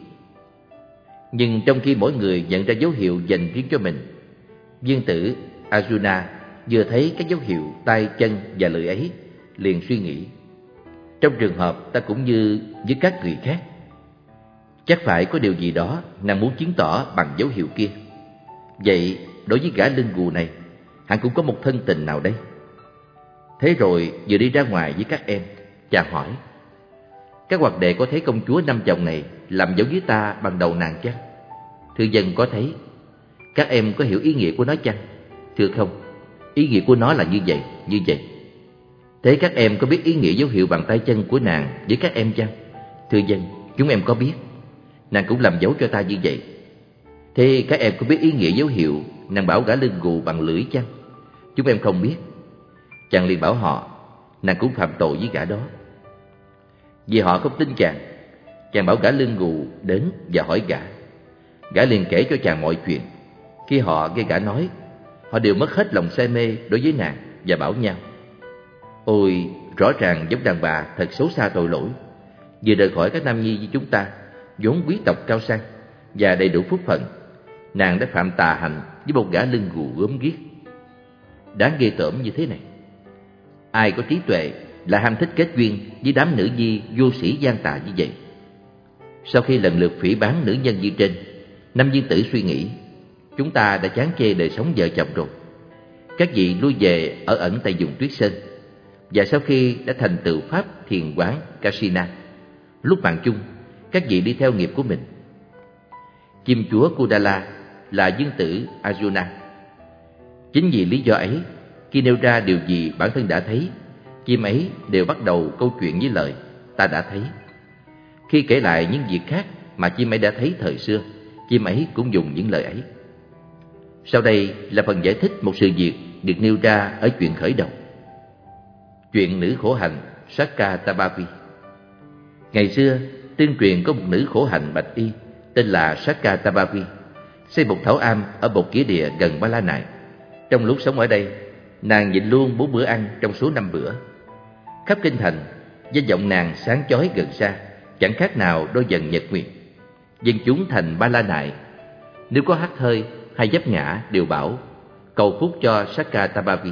Nhưng trong khi mỗi người nhận ra dấu hiệu dành riêng cho mình, viên tử Arjuna vừa thấy các dấu hiệu tay, chân và lưỡi ấy, liền suy nghĩ: trong trường hợp ta cũng như với các người khác, chắc phải có điều gì đó nàng muốn chứng tỏ bằng dấu hiệu kia. Vậy đối với gã lưng gù này, hẳn cũng có một thân tình nào đây. Thế rồi vừa đi ra ngoài với các em, chàng hỏi: "Các hoặc đệ có thấy công chúa 5 chồng này làm dấu với ta bằng đầu nàng chăng?" "Thưa dân có thấy." "Các em có hiểu ý nghĩa của nó chăng?" "Thưa không, ý nghĩa của nó là như vậy, như vậy." "Thế các em có biết ý nghĩa dấu hiệu bằng tay chân của nàng với các em chăng?" "Thưa dân, chúng em có biết. Nàng cũng làm dấu cho ta như vậy." "Thế các em có biết ý nghĩa dấu hiệu nàng bảo gã lưng gù bằng lưỡi chăng?" "Chúng em không biết." Chàng liền bảo họ nàng cũng phạm tội với gã đó. Vì họ không tin chàng, chàng bảo gã lưng gù đến và hỏi gã. Gã liền kể cho chàng mọi chuyện. Khi họ nghe gã nói, họ đều mất hết lòng say mê đối với nàng và bảo nhau: "Ôi, rõ ràng giống đàn bà thật xấu xa tội lỗi, vừa rời khỏi các nam nhi với chúng ta, vốn quý tộc cao sang và đầy đủ phúc phận, nàng đã phạm tà hạnh với một gã lưng gù gớm ghiếc. Đáng ghê tởm như thế này. Ai có trí tuệ là ham thích kết duyên với đám nữ nhi vô sĩ gian tà như vậy." Sau khi lần lượt phỉ báng nữ nhân như trên, năm viên tử suy nghĩ: chúng ta đã chán chê đời sống vợ chồng rồi. Các vị lui về ở ẩn tại vùng Tuyết Sơn. Và sau khi đã thành tựu pháp thiền quán Kasina, lúc mạng chung, các vị đi theo nghiệp của mình. Chim chúa Kudala là vương tử Arjuna. Chính vì lý do ấy, khi nêu ra điều gì bản thân đã thấy, chim ấy đều bắt đầu câu chuyện với lời "ta đã thấy". Khi kể lại những việc khác mà chim ấy đã thấy thời xưa, chim ấy cũng dùng những lời ấy. Sau đây là phần giải thích một sự việc được nêu ra ở chuyện khởi đầu. Chuyện nữ khổ hạnh Sakatabavi. Ngày xưa, tương truyền có một nữ khổ hạnh bạch y tên là Sakatabavi, xây một thảo am ở một nghĩa địa gần Ba La Nại. Trong lúc sống ở đây, nàng nhịn luôn 4 bữa ăn trong số 5 bữa. Khắp kinh thành, danh vọng nàng sáng chói gần xa, chẳng khác nào đôi dần nhật nguyệt. Dân chúng thành Ba La Nại, nếu có hắt hơi hay vấp ngã đều bảo cầu phúc cho Sakatabavi.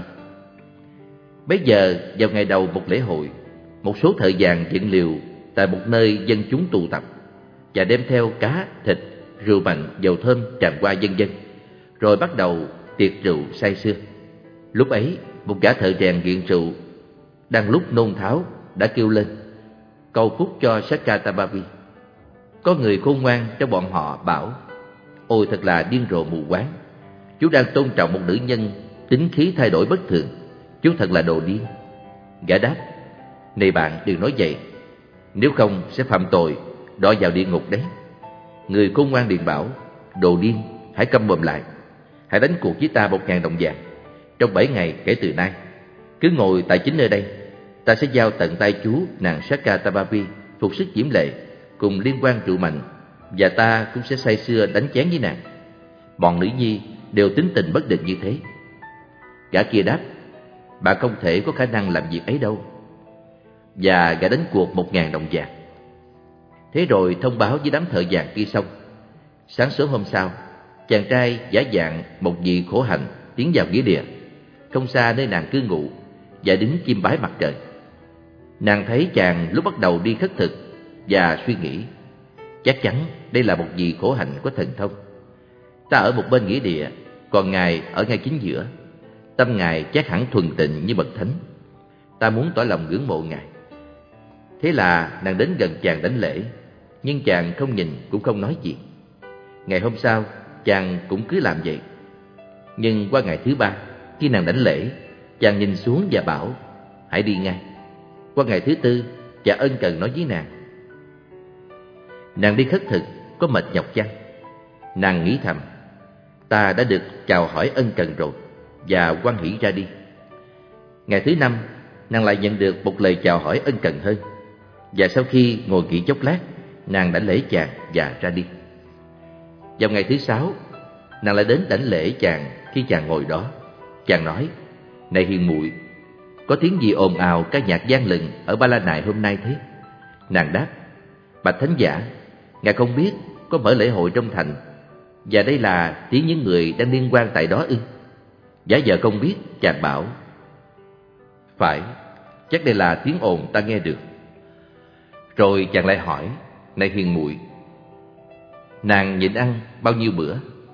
Bấy giờ vào ngày đầu một lễ hội, một số thợ vàng dựng liều tại một nơi dân chúng tụ tập và đem theo cá, thịt, rượu mạnh, dầu thơm tràn qua vân vân, rồi bắt đầu tiệc rượu say sưa. Lúc ấy, một gã thợ rèn nghiện rượu đang lúc nôn tháo đã kêu lên cầu phúc cho Sakatabavi. Có người khôn ngoan trong bọn họ bảo: ôi thật là điên rồ mù quáng, chú đang tôn trọng một nữ nhân tính khí thay đổi bất thường, chú thật là đồ điên. Gã đáp: này bạn đừng nói vậy, nếu không sẽ phạm tội đọa vào địa ngục đấy. Người khôn ngoan liền bảo: đồ điên, hãy câm mồm lại, hãy đánh cuộc với ta 1.000 đồng vàng. Trong 7 ngày kể từ nay, cứ ngồi tại chính nơi đây, ta sẽ giao tận tay chú nàng Sakatabavi phục sức diễm lệ cùng liên quan rượu mạnh, và ta cũng sẽ say sưa đánh chén với nàng. Bọn nữ nhi đều tính tình bất định như thế. Gã kia đáp: bạn không thể có khả năng làm việc ấy đâu. Và gã đánh cuộc 1.000 đồng vàng. Thế rồi thông báo với đám thợ vàng kia xong, sáng sớm hôm sau, chàng trai giả dạng một vị khổ hạnh tiến vào nghĩa địa không xa nơi nàng cư ngụ và đứng chiêm bái mặt trời. Nàng thấy chàng lúc bắt đầu đi khất thực và suy nghĩ: chắc chắn đây là một vị khổ hạnh có thần thông. Ta ở một bên nghĩa địa, còn ngài ở ngay chính giữa. Tâm ngài chắc hẳn thuần tịnh như bậc thánh. Ta muốn tỏ lòng ngưỡng mộ ngài. Thế là nàng đến gần chàng đảnh lễ, nhưng chàng không nhìn cũng không nói gì. Ngày hôm sau, chàng cũng cứ làm vậy. Nhưng qua ngày thứ 3, khi nàng đảnh lễ, chàng nhìn xuống và bảo: hãy đi ngay. Qua ngày thứ 4, chàng ân cần nói với nàng: nàng đi khất thực có mệt nhọc chăng? Nàng nghĩ thầm: ta đã được chào hỏi ân cần rồi, và hoan hỉ ra đi. Ngày thứ 5, nàng lại nhận được một lời chào hỏi ân cần hơn, và sau khi ngồi nghỉ chốc lát, nàng đảnh lễ chàng và ra đi. Vào ngày thứ 6, nàng lại đến đảnh lễ chàng. Khi chàng ngồi đó, chàng nói: này hiền muội, có tiếng gì ồn ào ca nhạc vang lừng ở Ba La Nại hôm nay thế? Nàng đáp: bạch thánh giả, ngài không biết có mở lễ hội trong thành, và đây là tiếng những người đang liên quan tại đó ư? Giả vờ không biết, chàng bảo: phải, chắc đây là tiếng ồn ta nghe được. Rồi chàng lại hỏi: này hiền muội, nàng nhịn ăn bao nhiêu bữa?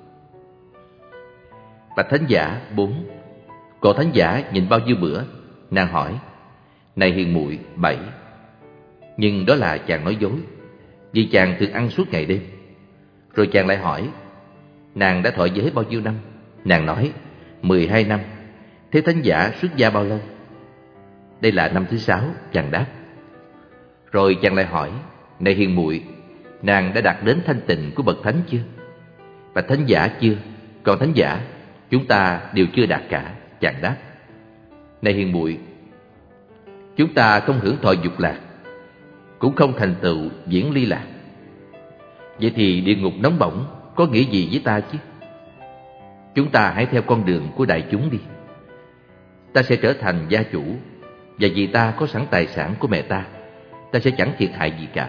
Bạch thánh giả: 4. Còn thánh giả nhịn bao nhiêu bữa? Nàng hỏi: này hiền muội, 7. Nhưng đó là chàng nói dối, vì chàng thường ăn suốt ngày đêm. Rồi chàng lại hỏi: nàng đã thọ giới bao nhiêu năm? Nàng nói: 12 năm. Thế thánh giả xuất gia bao lâu? Đây là năm thứ 6, chàng đáp. Rồi chàng lại hỏi: này hiền muội, nàng đã đạt đến thanh tịnh của bậc thánh chưa? Bạch thánh giả: chưa. Còn thánh giả, chúng ta đều chưa đạt cả, chàng đáp. Này hiền muội, chúng ta không hưởng thọ dục lạc, cũng không thành tựu viễn ly lạc. Vậy thì địa ngục nóng bỏng có nghĩa gì với ta chứ? Chúng ta hãy theo con đường của đại chúng đi. Ta sẽ trở thành gia chủ, và vì ta có sẵn tài sản của mẹ ta sẽ chẳng thiệt hại gì cả.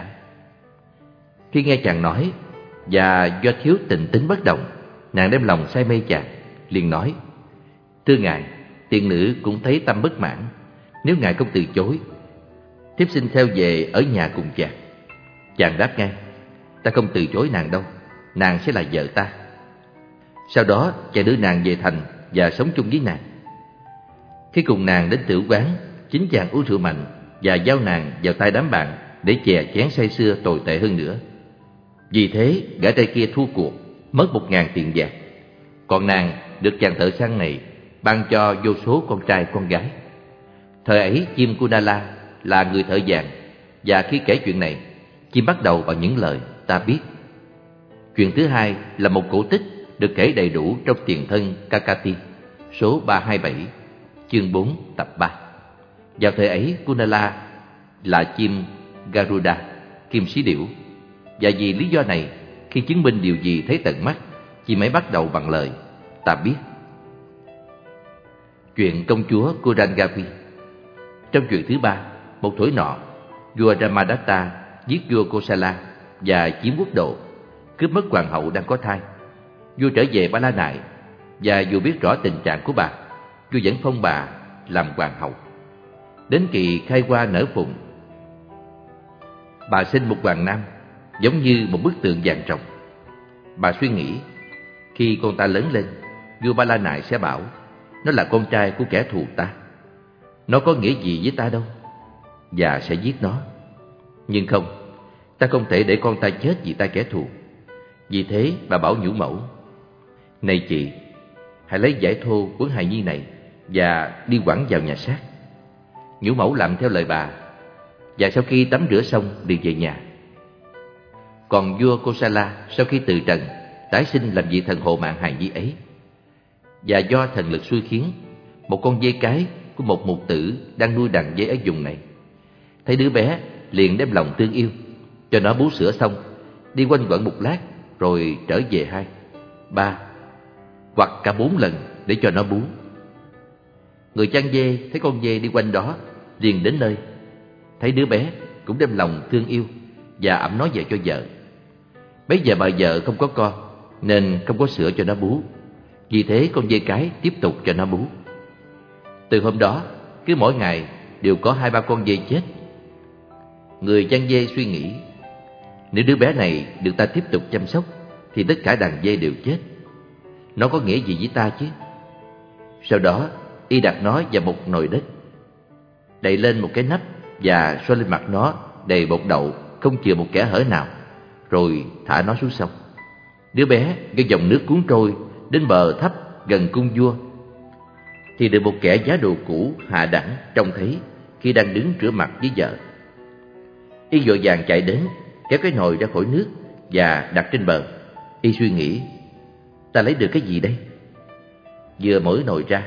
Khi nghe chàng nói, và do thiếu tịnh tính bất động, nàng đem lòng say mê chàng, liền nói: thưa ngài, tiền nữ cũng thấy tâm bất mãn. Nếu ngài không từ chối, thiếp xin theo về ở nhà cùng chàng. Chàng đáp ngay: ta không từ chối nàng đâu, nàng sẽ là vợ ta. Sau đó chàng đưa nàng về thành và sống chung với nàng. Khi cùng nàng đến tử quán, chính chàng uống rượu mạnh và giao nàng vào tay đám bạn để chè chén say sưa tồi tệ hơn nữa. Vì thế gã trai kia thua cuộc, mất 1.000 tiền vàng. Còn nàng được chàng thợ săn này ban cho vô số con trai con gái. Thời ấy chim Kunala là người thợ vàng, và khi kể chuyện này, chim bắt đầu bằng những lời ta biết. Chuyện thứ hai là một cổ tích được kể đầy đủ trong Tiền thân Kakati, số 327, chương 4, tập 3. Vào thời ấy, Kunala là chim Garuda, kim sĩ điểu. Và vì lý do này, khi chứng minh điều gì thấy tận mắt, chim ấy bắt đầu bằng lời ta biết. Chuyện công chúa Kurangavi. Trong chuyện thứ 3, một thổi nọ, vua Ramadatta giết vua Kosala và chiếm quốc độ, cướp mất hoàng hậu đang có thai. vua trở về Ba La Nại, và dù biết rõ tình trạng của bà, vua vẫn phong bà làm hoàng hậu. Đến kỳ khai hoa nở phụng, bà sinh một hoàng nam giống như một bức tượng vàng ròng. Bà suy nghĩ, khi con ta lớn lên, vua Ba La Nại sẽ bảo nó là con trai của kẻ thù ta. Nó có nghĩa gì với ta đâu, và sẽ giết nó. Nhưng không, ta không thể để con ta chết vì ta kẻ thù. Vì thế bà bảo nhũ mẫu: này chị, hãy lấy vải thô quấn hài nhi này và đi quẳng vào nhà xác. Nhũ mẫu làm theo lời bà, và sau khi tắm rửa xong liền về nhà. Còn vua Kosala sau khi từ trần tái sinh làm vị thần hộ mạng hài nhi ấy. Và do thần lực xui khiến, một con dê cái của một mục tử đang nuôi đàn dê ở vùng này thấy đứa bé liền đem lòng thương yêu, cho nó bú sữa xong, đi quanh quẩn một lát rồi trở về 2, 3 hoặc cả 4 lần để cho nó bú. Người chăn dê thấy con dê đi quanh đó liền đến nơi, thấy đứa bé cũng đem lòng thương yêu và ẵm nó về cho vợ. Bấy giờ bà vợ không có con nên không có sữa cho nó bú, vì thế con dê cái tiếp tục cho nó bú. Từ hôm đó, cứ mỗi ngày đều có 2-3 con dê chết. Người chăn dê suy nghĩ, nếu đứa bé này được ta tiếp tục chăm sóc thì tất cả đàn dê đều chết. Nó có nghĩa gì với ta chứ? Sau đó y đặt nó vào một nồi đất, đậy lên một cái nắp và xoa lên mặt nó đầy bột đậu không chừa một kẽ hở nào, rồi thả nó xuống sông. Đứa bé do dòng nước cuốn trôi đến bờ thấp gần cung vua, thì được một kẻ giá đồ cũ hạ đẳng trông thấy khi đang đứng rửa mặt với vợ. Y vội vàng chạy đến, kéo cái nồi ra khỏi nước và đặt trên bờ. Y suy nghĩ, ta lấy được cái gì đây? Vừa mở nồi ra,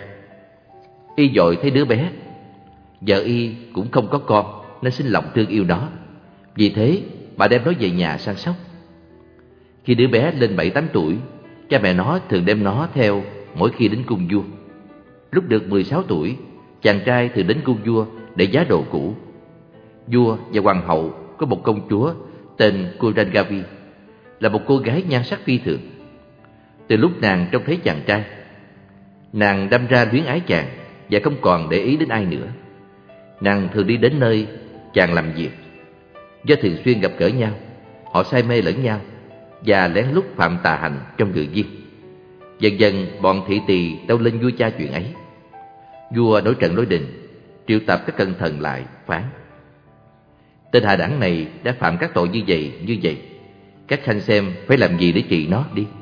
y vội thấy đứa bé. Vợ y cũng không có con nên sinh lòng thương yêu nó, vì thế bà đem nó về nhà săn sóc. Khi đứa bé lên 7-8 tuổi, cha mẹ nó thường đem nó theo mỗi khi đến cung vua. Lúc được 16 tuổi, chàng trai thường đến cung vua để giá đồ cũ. Vua và hoàng hậu có một công chúa tên Kurangavi, là một cô gái nhan sắc phi thường. Từ lúc nàng trông thấy chàng trai, nàng đâm ra luyến ái chàng và không còn để ý đến ai nữa. Nàng thường đi đến nơi chàng làm việc. Do thường xuyên gặp gỡ nhau, họ say mê lẫn nhau và lén lút phạm tà hành trong ngự viên. Dần dần bọn thị tỳ tâu lên vua cha chuyện ấy. Vua nổi trận nổi đình, triệu tập các cận thần lại phán: tên hạ đẳng này đã phạm các tội như vậy, các khanh xem phải làm gì để trị nó đi.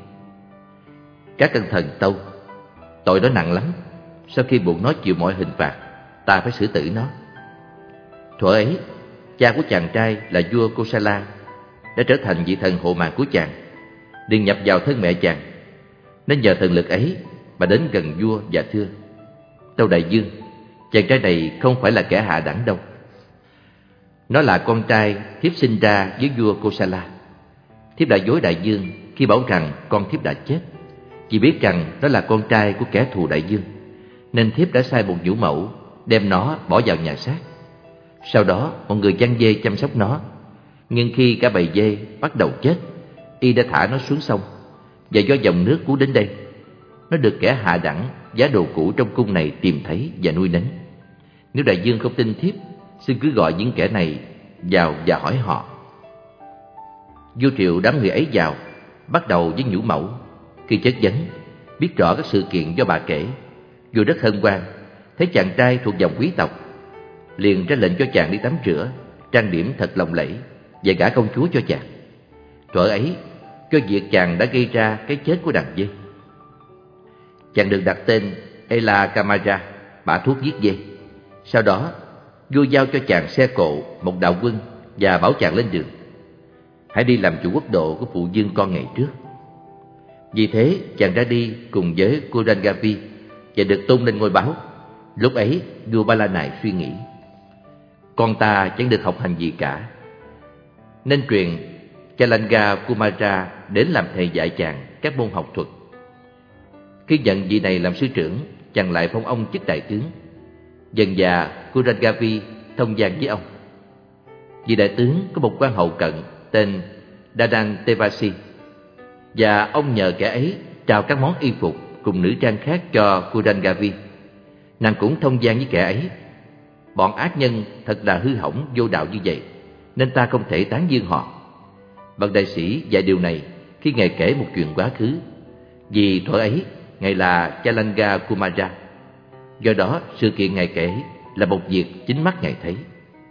Các cận thần tâu: tội đó nặng lắm, sau khi buộc nó chịu mọi hình phạt, ta phải xử tử nó. Thuở ấy, cha của chàng trai là vua Kosala đã trở thành vị thần hộ mạng của chàng, liền nhập vào thân mẹ chàng. Nên nhờ thần lực ấy mà đến gần vua và thưa: tâu đại vương, chàng trai này không phải là kẻ hạ đẳng đâu. Nó là con trai thiếp sinh ra với vua Kosala. Thiếp đã dối đại vương khi bảo rằng con thiếp đã chết, chỉ biết rằng nó là con trai của kẻ thù đại vương, nên thiếp đã sai một nhũ mẫu đem nó bỏ vào nhà xác. Sau đó một người chăn dê chăm sóc nó, nhưng khi cả bầy dê bắt đầu chết, y đã thả nó xuống sông. Và do dòng nước cuốn đến đây, nó được kẻ hạ đẳng giá đồ cũ trong cung này tìm thấy và nuôi nấng. Nếu đại vương không tin thiếp, xin cứ gọi những kẻ này vào và hỏi họ. Vua triệu đám người ấy vào, bắt đầu với nhũ mẫu. Khi chất vấn, biết rõ các sự kiện do bà kể, vua rất hân hoan, thấy chàng trai thuộc dòng quý tộc, liền ra lệnh cho chàng đi tắm rửa, trang điểm thật lộng lẫy và gả công chúa cho chàng. Thuở ấy, cho việc chàng đã gây ra cái chết của đàn dê. Chàng được đặt tên Ela Kamara, bả thuốc giết dê. Sau đó, vua giao cho chàng xe cộ, một đạo quân và bảo chàng lên đường. Hãy đi làm chủ quốc độ của phụ vương con ngày trước. Vì thế, chàng ra đi cùng với Kurangavi và được tôn lên ngôi báo. Lúc ấy, vua Ba La Nại suy nghĩ, con ta chẳng được học hành gì cả, nên truyền Chalanga Kumara đến làm thầy dạy chàng các môn học thuật. Khi nhận vị này làm sư trưởng, chàng lại phong ông chức đại tướng. Dần dà Kurangavi thông gian với ông. Vị đại tướng có một quan hậu cận tên Dadantevasi, và ông nhờ kẻ ấy trao các món y phục cùng nữ trang khác cho Kurangavi. Nàng cũng thông gian với kẻ ấy: bọn ác nhân thật là hư hỏng vô đạo như vậy, nên ta không thể tán dương họ. Bậc đại sĩ dạy điều này khi Ngài kể một chuyện quá khứ, vì thuở ấy Ngài là Chalanga Kumara. Do đó sự kiện Ngài kể là một việc chính mắt Ngài thấy.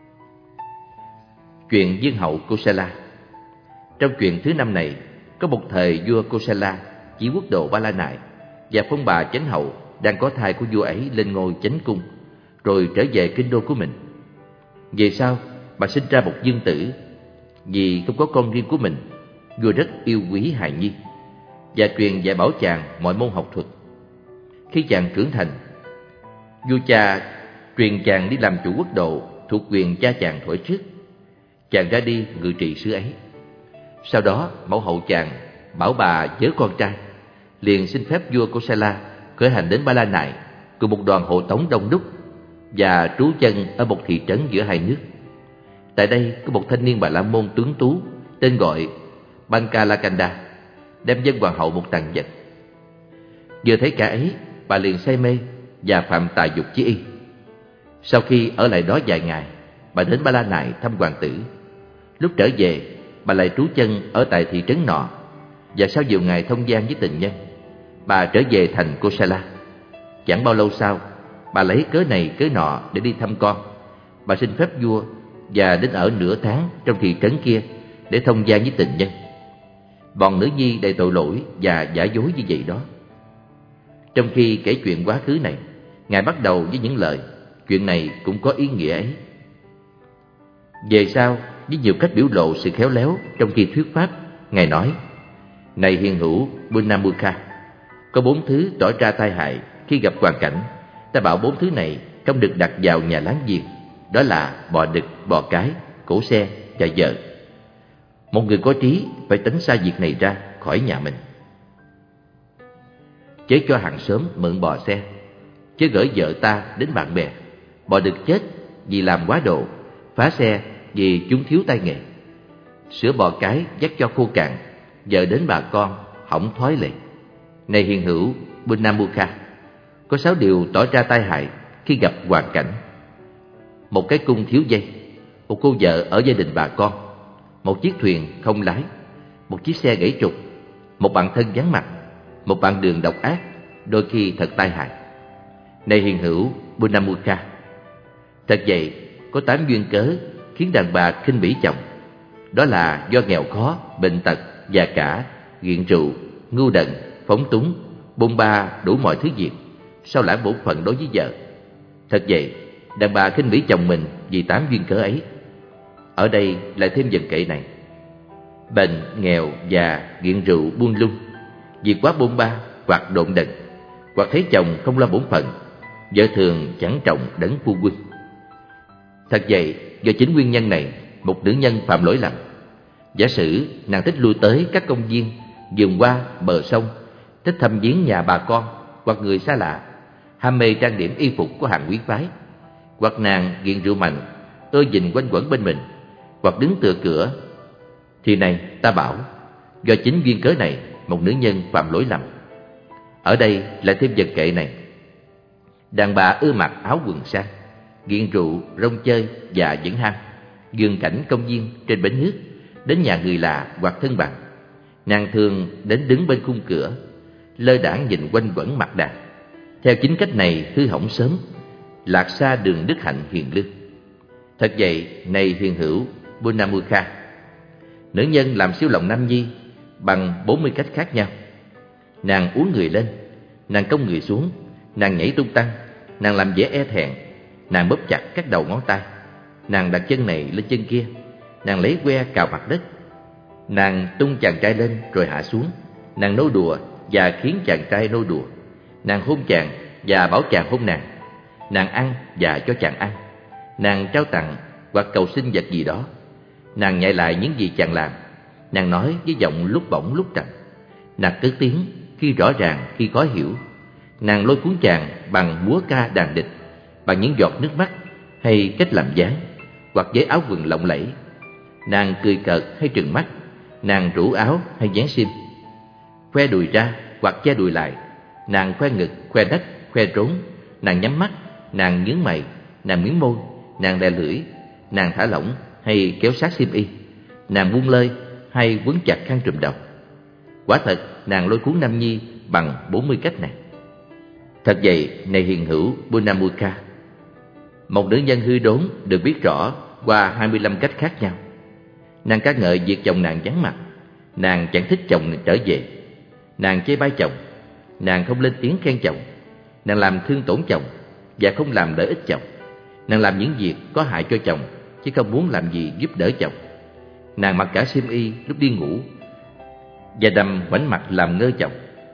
Chuyện vương hậu Kosala. Trong chuyện thứ 5 này, có một thời vua Kosala chỉ quốc độ Ba La Nại, và phong bà chánh hậu đang có thai của vua ấy lên ngôi chánh cung, rồi trở về kinh đô của mình. Về sau, bà sinh ra một vương tử. Vì không có con riêng của mình, vua rất yêu quý hài nhi và truyền dạy bảo chàng mọi môn học thuật. Khi chàng trưởng thành, vua cha truyền chàng đi làm chủ quốc độ thuộc quyền cha chàng thuở trước. Chàng ra đi ngự trị xứ ấy. Sau đó mẫu hậu chàng bảo bà vớ con trai, liền xin phép vua Kosala khởi hành đến Ba La Nại cùng một đoàn hộ tống đông đúc và trú chân ở một thị trấn giữa hai nước. Tại đây có một thanh niên Bà La Môn tuấn tú tên gọi Bankalakanda, đem dâng hoàng hậu một tàn vật. Vừa thấy cả ấy, bà liền say mê và phạm tà dục chí y. Sau khi ở lại đó vài ngày, bà đến Ba La Nại thăm hoàng tử. Lúc trở về, bà lại trú chân ở tại thị trấn nọ, và sau nhiều ngày thông gian với tình nhân, bà trở về thành Kosala. Chẳng bao lâu sau, bà lấy cớ này cớ nọ để đi thăm con. Bà xin phép vua và đến ở nửa tháng trong thị trấn kia để thông gian với tình nhân. Bọn nữ nhi đầy tội lỗi và giả dối như vậy đó. Trong khi kể chuyện quá khứ này, Ngài bắt đầu với những lời: chuyện này cũng có ý nghĩa ấy. Về sau, với nhiều cách biểu lộ sự khéo léo trong khi thuyết pháp, Ngài nói: này hiền hữu Bunnamukha, có 4 thứ tỏ ra tai hại khi gặp hoàn cảnh. Ta bảo 4 thứ này không được đặt vào nhà láng giềng. Đó là bò đực, bò cái, cỗ xe và vợ. Một người có trí phải tránh xa việc này ra khỏi nhà mình. Chớ cho hàng xóm mượn bò xe, chớ gửi vợ ta đến bạn bè. Bò đực chết vì làm quá độ, phá xe vì chúng thiếu tay nghề. Sữa bò cái dắt cho khô cạn, vợ đến bà con hỏng thói lệ. Này hiền hữu Bunnamukha, có 6 điều tỏ ra tai hại khi gặp hoàn cảnh: một cái cung thiếu dây, một cô vợ ở gia đình bà con, một chiếc thuyền không lái, một chiếc xe gãy trục, một bạn thân vắng mặt, một bạn đường độc ác, đôi khi thật tai hại. Này hiền hữu Bunnamukha, thật vậy, có 8 duyên cớ khiến đàn bà khinh bỉ chồng. Đó là do nghèo khó, bệnh tật, già cả, nghiện rượu, ngu đần, phóng túng, bôn ba đủ mọi thứ việc, sao lãng bổn phận đối với vợ. Thật vậy, đàn bà khinh bỉ chồng mình vì 8 duyên cớ ấy. Ở đây lại thêm dần kệ này: bệnh, nghèo, già, nghiện rượu, buông lung, việc quá bôn ba hoặc độn đần, hoặc thấy chồng không lo bổn phận, vợ thường chẳng trọng đấng phu quân. Thật vậy, do chính nguyên nhân này, một nữ nhân phạm lỗi lầm. Giả sử nàng thích lui tới các công viên, vườn hoa, bờ sông, thích thăm viếng nhà bà con hoặc người xa lạ, ham mê trang điểm y phục của hàng quý phái, hoặc nàng nghiện rượu mạnh, ưa dình quanh quẩn bên mình, hoặc đứng tựa cửa, thì này ta bảo, do chính duyên cớ này, một nữ nhân phạm lỗi lầm. Ở đây lại thêm dần kệ này: đàn bà ưa mặc áo quần sang, nghiện rượu, rong chơi và dẫn ham, vườn cảnh công viên, trên bến nước, đến nhà người lạ hoặc thân bằng. Nàng thường đến đứng bên khung cửa, lơ đãng nhìn quanh quẩn mặt đàn. Theo chính cách này hư hỏng sớm, lạc xa đường đức hạnh hiền lương. Thật vậy, này hiền hữu Bunnamukha, nữ nhân làm siêu lòng nam nhi bằng 40 cách khác nhau. Nàng uốn người lên, nàng cong người xuống, nàng nhảy tung tăng, nàng làm vẻ e thẹn, nàng bóp chặt các đầu ngón tay, nàng đặt chân này lên chân kia, nàng lấy que cào mặt đất, nàng tung chàng trai lên rồi hạ xuống, nàng nô đùa và khiến chàng trai nô đùa, nàng hôn chàng và bảo chàng hôn nàng, nàng ăn và cho chàng ăn, nàng trao tặng hoặc cầu xin vật gì đó, nàng nhại lại những gì chàng làm, nàng nói với giọng lúc bổng lúc trầm, nàng cất tiếng khi rõ ràng khi khó hiểu, nàng lôi cuốn chàng bằng múa ca đàn địch, bằng những giọt nước mắt hay cách làm dáng, hoặc với áo quần lộng lẫy, nàng cười cợt hay trừng mắt, nàng rủ áo hay dán sim, khoe đùi ra hoặc che đùi lại, nàng khoe ngực, khoe nách, khoe rốn, nàng nhắm mắt, nàng nhướng mày, nàng miếm môi, nàng đè lưỡi, nàng thả lỏng hay kéo sát xiêm y, nàng buông lơi hay quấn chặt khăn trùm đầu. Quả thật, nàng lôi cuốn nam nhi bằng 40 cách này. Thật vậy, này hiền hữu Bunamukha, một nữ nhân hư đốn được biết rõ qua 25 cách khác nhau. Nàng ca ngợi việc chồng nàng vắng mặt, nàng chẳng thích chồng trở về, nàng chê bai chồng, nàng không lên tiếng khen chồng, nàng làm thương tổn chồng và không làm lợi ích chồng, nàng làm những việc có hại cho chồng chứ không muốn làm gì giúp đỡ chồng. Nàng mặc cả xiêm y lúc đi ngủ và đầm ngoảnh mặt làm ngơ chồng.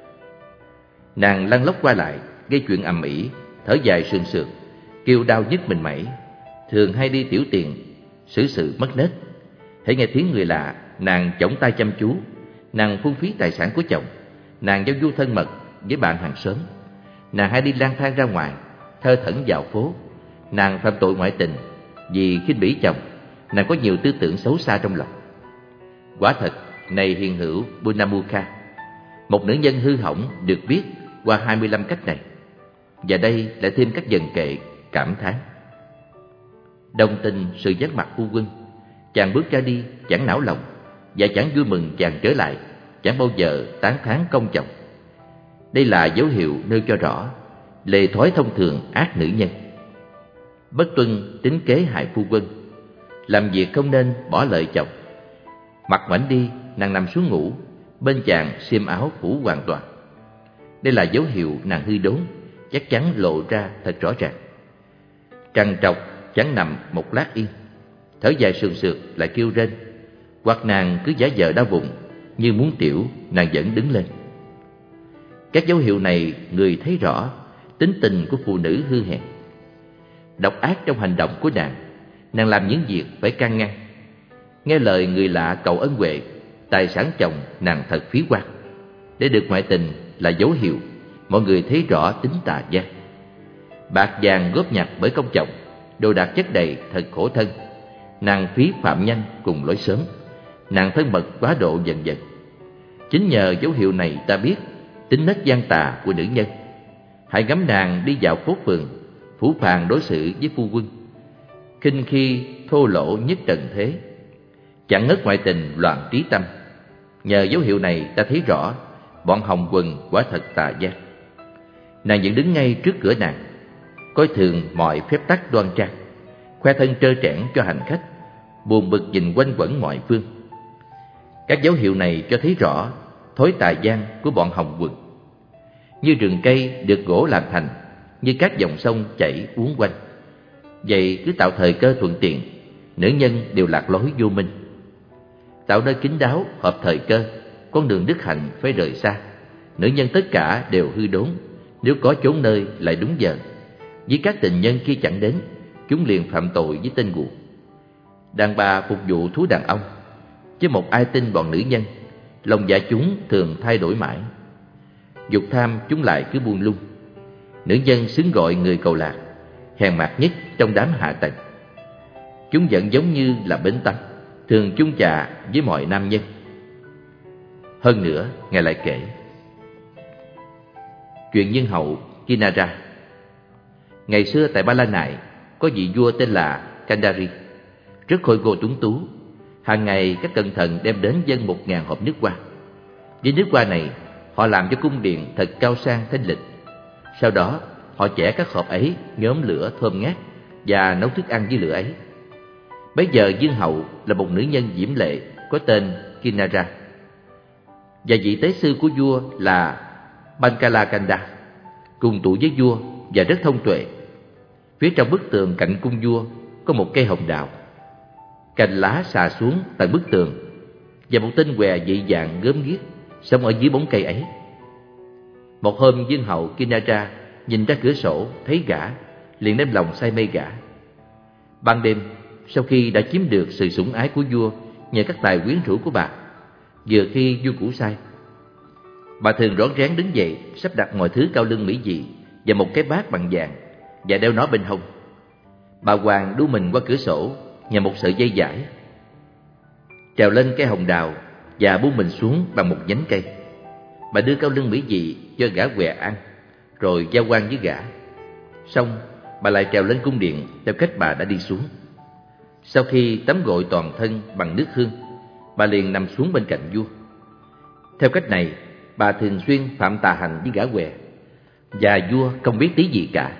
Nàng lăn lóc qua lại, gây chuyện ầm ĩ, thở dài sườn sượt, kêu đau nhức mình mẩy, thường hay đi tiểu tiền, xử sự mất nết. Hễ nghe tiếng người lạ, nàng chổng tay chăm chú, nàng phung phí tài sản của chồng, nàng giao du thân mật với bạn hàng xóm, nàng hay đi lang thang ra ngoài, thơ thẩn vào phố, nàng phạm tội ngoại tình vì khinh bỉ chồng, nàng có nhiều tư tưởng xấu xa trong lòng. Quả thật, này hiền hữu Bunamukha, một nữ nhân hư hỏng được biết qua 25 cách này. Và đây lại thêm các dần kệ cảm thán. Đồng tình sự vắng mặt phu quân, chàng bước ra đi chẳng não lòng, và chẳng vui mừng chàng trở lại, chẳng bao giờ tán thán công chồng. Đây là dấu hiệu nêu cho rõ lề thói thông thường ác nữ nhân. Bất tuân tính kế hại phu quân, làm việc không nên bỏ lợi chồng. Mặt ngoảnh đi, nàng nằm xuống ngủ, bên chàng xiêm áo phủ hoàn toàn. Đây là dấu hiệu nàng hư đốn, chắc chắn lộ ra thật rõ ràng. Trằn trọc chẳng nằm một lát yên, thở dài sườn sượt lại kêu rên, hoặc nàng cứ giả vờ đau bụng, như muốn tiểu nàng vẫn đứng lên. Các dấu hiệu này người thấy rõ tính tình của phụ nữ hư hèn. Độc ác trong hành động của nàng làm những việc phải can ngăn. Nghe lời người lạ cầu ân huệ, tài sản chồng nàng thật phí hoang. Để được ngoại tình là dấu hiệu mọi người thấy rõ tính tà gian. Bạc vàng góp nhặt bởi công chồng, đồ đạc chất đầy thật khổ thân. Nàng phí phạm nhanh cùng lối sớm, nàng thân mật quá độ dần dần. Chính nhờ dấu hiệu này ta biết tính nết gian tà của nữ nhân. Hãy ngắm nàng đi dạo phố phường, phũ phàng đối xử với phu quân, khinh khi thô lỗ nhất trần thế, chẳng ngớt ngoại tình loạn trí tâm. Nhờ dấu hiệu này ta thấy rõ bọn hồng quần quả thật tà gian. Nàng vẫn đứng ngay trước cửa nàng, coi thường mọi phép tắc đoan trang, khoe thân trơ trẽn cho hành khách, buồn bực nhìn quanh quẩn mọi phương. Các dấu hiệu này cho thấy rõ thói tà gian của bọn hồng quần. Như rừng cây được gỗ làm thành, như các dòng sông chảy uốn quanh. Vậy cứ tạo thời cơ thuận tiện, nữ nhân đều lạc lối vô minh. Tạo nơi kín đáo hợp thời cơ, con đường đức hạnh phải rời xa. Nữ nhân tất cả đều hư đốn, nếu có chốn nơi lại đúng giờ. Với các tình nhân kia chẳng đến, chúng liền phạm tội với tên guộc. Đàn bà phục vụ thú đàn ông, chứ một ai tin bọn nữ nhân. Lòng dạ chúng thường thay đổi mãi, dục tham chúng lại cứ buông lung. Nữ nhân xứng gọi người cầu lạc, hèn mạt nhất trong đám hạ tầng. Chúng vẫn giống như là bến tắm, thường chung chạ với mọi nam nhân. Hơn nữa, Ngài lại kể chuyện nhân hậu Kinara. Ngày xưa tại Ba La Nại có vị vua tên là Kandari, rất khôi ngô tuấn tú. Hàng ngày các cẩn thận đem đến dâng 1000 hộp nước hoa. Với nước hoa này, họ làm cho cung điện thật cao sang thanh lịch. Sau đó, họ chẻ các hộp ấy nhóm lửa thơm ngát và nấu thức ăn với lửa ấy. Bấy giờ vương hậu là một nữ nhân diễm lệ có tên Kinara, và vị tế sư của vua là Bankalakanda cùng tuổi với vua và rất thông tuệ. Phía trong bức tường cạnh cung vua có một cây hồng đào, cành lá xà xuống tận bức tường, và một tên què dị dạng gớm ghiếc sống ở dưới bóng cây ấy. Một hôm vương hậu Kinara nhìn ra cửa sổ thấy gã, liền đem lòng say mê gã. Ban đêm, sau khi đã chiếm được sự sủng ái của vua nhờ các tài quyến rũ của bà, vừa khi vua ngủ say, bà thường rón rén đứng dậy, sắp đặt mọi thứ cao lương mỹ vị và một cái bát bằng vàng và đeo nó bên hông. Bà hoàng đu mình qua cửa sổ nhờ một sợi dây dải, trèo lên cây hồng đào và buông mình xuống bằng một nhánh cây. bà đưa cao lương mỹ vị cho gã què ăn, rồi giao quan với gã. Xong, bà lại trèo lên cung điện theo cách bà đã đi xuống. Sau khi tắm gội toàn thân bằng nước hương, bà liền nằm xuống bên cạnh vua. Theo cách này, bà thường xuyên phạm tà hành với gã què, và vua không biết tí gì cả.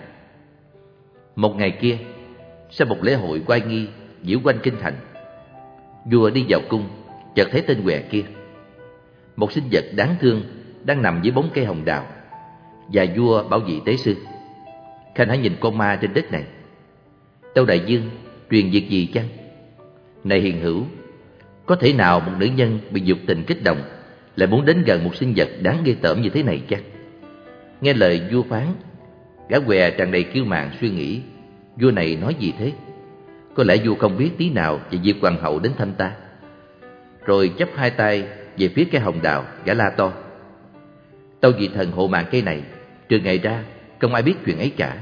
Một ngày kia, sau một lễ hội oai nghi diễu quanh kinh thành, vua đi vào cung, chợt thấy tên què kia. Một sinh vật đáng thương đang nằm dưới bóng cây hồng đào, và vua bảo vị tế sư: Khanh hãy nhìn con ma trên đất này. Tâu đại vương truyền việc gì chăng? Này hiền hữu, có thể nào một nữ nhân bị dục tình kích động lại muốn đến gần một sinh vật đáng ghê tởm như thế này chăng? Nghe lời vua phán, gã què tràn đầy kiêu mạn suy nghĩ: vua này nói gì thế? Có lẽ vua không biết tí nào về việc hoàng hậu đến thăm ta. Rồi chắp hai tay về phía cây hồng đào, gã la to: Tâu vị thần hộ mạng cây này, trừ ngày ra không ai biết chuyện ấy cả.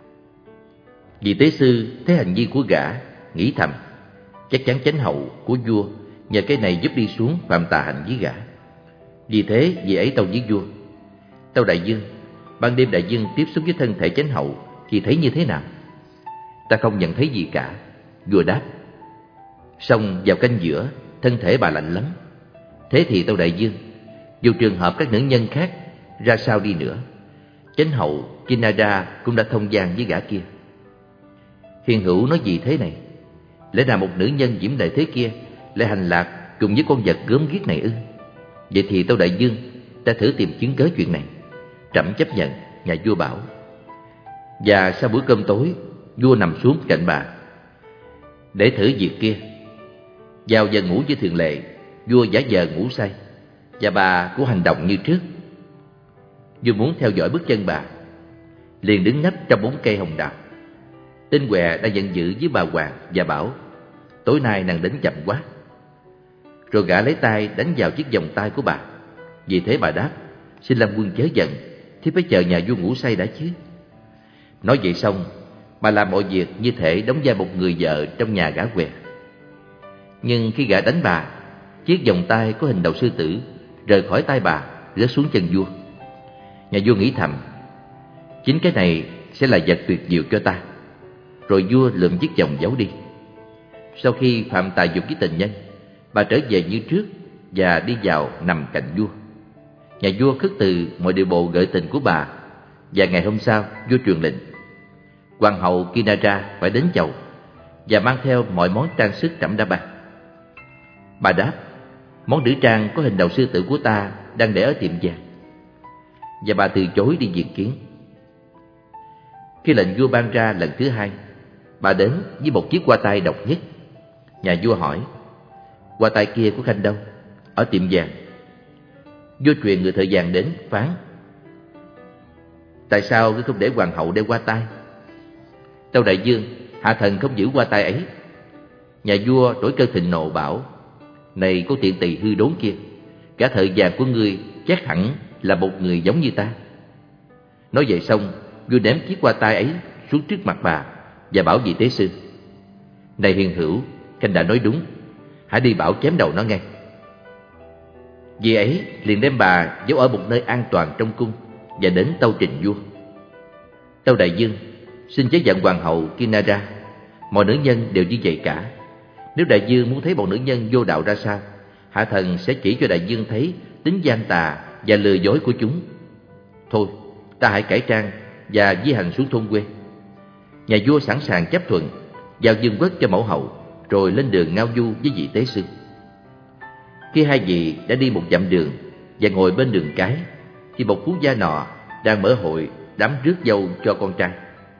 Vị tế sư thấy hành vi của gã, nghĩ thầm: chắc chắn chánh hậu của vua nhờ cái này giúp đi xuống phạm tà hành với gã. Vì thế vị ấy tâu với vua: Tâu đại vương, ban đêm đại vương tiếp xúc với thân thể chánh hậu thì thấy như thế nào? Ta không nhận thấy gì cả, vua đáp. Xong vào canh giữa, thân thể bà lạnh lắm. Thế thì tâu đại vương, dù trường hợp các nữ nhân khác ra sao đi nữa, chánh hậu Kinara cũng đã thông gian với gã kia. Hiền hữu nói gì thế này? Lẽ nào một nữ nhân diễm lệ thế kia lại hành lạc cùng với con vật gớm ghiếc này ư? Vậy thì tâu đại vương, ta thử tìm chứng cớ chuyện này. Trẫm chấp nhận, nhà vua bảo. Và sau bữa cơm tối, vua nằm xuống cạnh bà để thử việc kia. Vào giờ ngủ như thường lệ, vua giả vờ ngủ say, và bà cũng hành động như trước. Vua muốn theo dõi bước chân bà, liền đứng nấp trong bóng cây hồng đào. Tên què đã giận dữ với bà hoàng và bảo: Tối nay nàng đến chậm quá. Rồi gã lấy tay đánh vào chiếc vòng tay của bà. Vì thế bà đáp: Xin Lam quân chớ giận, thiếp phải chờ nhà vua ngủ say đã chứ. Nói vậy xong, bà làm mọi việc như thể đóng vai một người vợ trong nhà gã què. Nhưng khi gã đánh bà, chiếc vòng tay có hình đầu sư tử rời khỏi tay bà, rớt xuống chân vua. Nhà vua nghĩ thầm: chính cái này sẽ là vật tuyệt diệu cho ta. Rồi vua lượm chiếc vòng giấu đi. Sau khi phạm tà dục với tình nhân, bà trở về như trước và đi vào nằm cạnh vua. Nhà vua khước từ mọi điều bộ gợi tình của bà, và ngày hôm sau vua truyền lệnh hoàng hậu Kinara phải đến chầu và mang theo mọi món trang sức trẫm đã ban. Bà đáp: Món nữ trang có hình đầu sư tử của ta đang để ở tiệm vàng. Và bà từ chối đi diện kiến. Khi lệnh vua ban ra lần thứ hai, bà đến với một chiếc hoa tai độc nhất. Nhà vua hỏi: Hoa tai kia của Khanh đâu? Ở tiệm vàng. Vua truyền người thợ vàng đến phán: Tại sao ngươi không để hoàng hậu đeo hoa tai? Tâu đại vương, hạ thần không giữ hoa tai ấy. Nhà vua đổi cơn thịnh nộ bảo: Này có tiện tỳ hư đốn kia, cả thợ vàng của ngươi chắc hẳn là một người giống như ta. Nói vậy xong, vua ném chiếc hoa tai ấy xuống trước mặt bà và bảo vị tế sư: Này hiền hữu, Khanh đã nói đúng, hãy đi bảo chém đầu nó ngay. Vì ấy liền đem bà giấu ở một nơi an toàn trong cung và đến tâu trình vua. Tâu đại vương, xin chớ giận hoàng hậu Kinara, mọi nữ nhân đều như vậy cả. Nếu đại vương muốn thấy bọn nữ nhân vô đạo ra sao, hạ thần sẽ chỉ cho đại vương thấy tính gian tà và lừa dối của chúng. Thôi, ta hãy cải trang và di hành xuống thôn quê. Nhà vua sẵn sàng chấp thuận, giao dương quốc cho mẫu hậu, rồi lên đường ngao du với vị tế sư. Khi hai vị đã đi một dặm đường và ngồi bên đường cái, thì một phú gia nọ đang mở hội đám rước dâu cho con trai.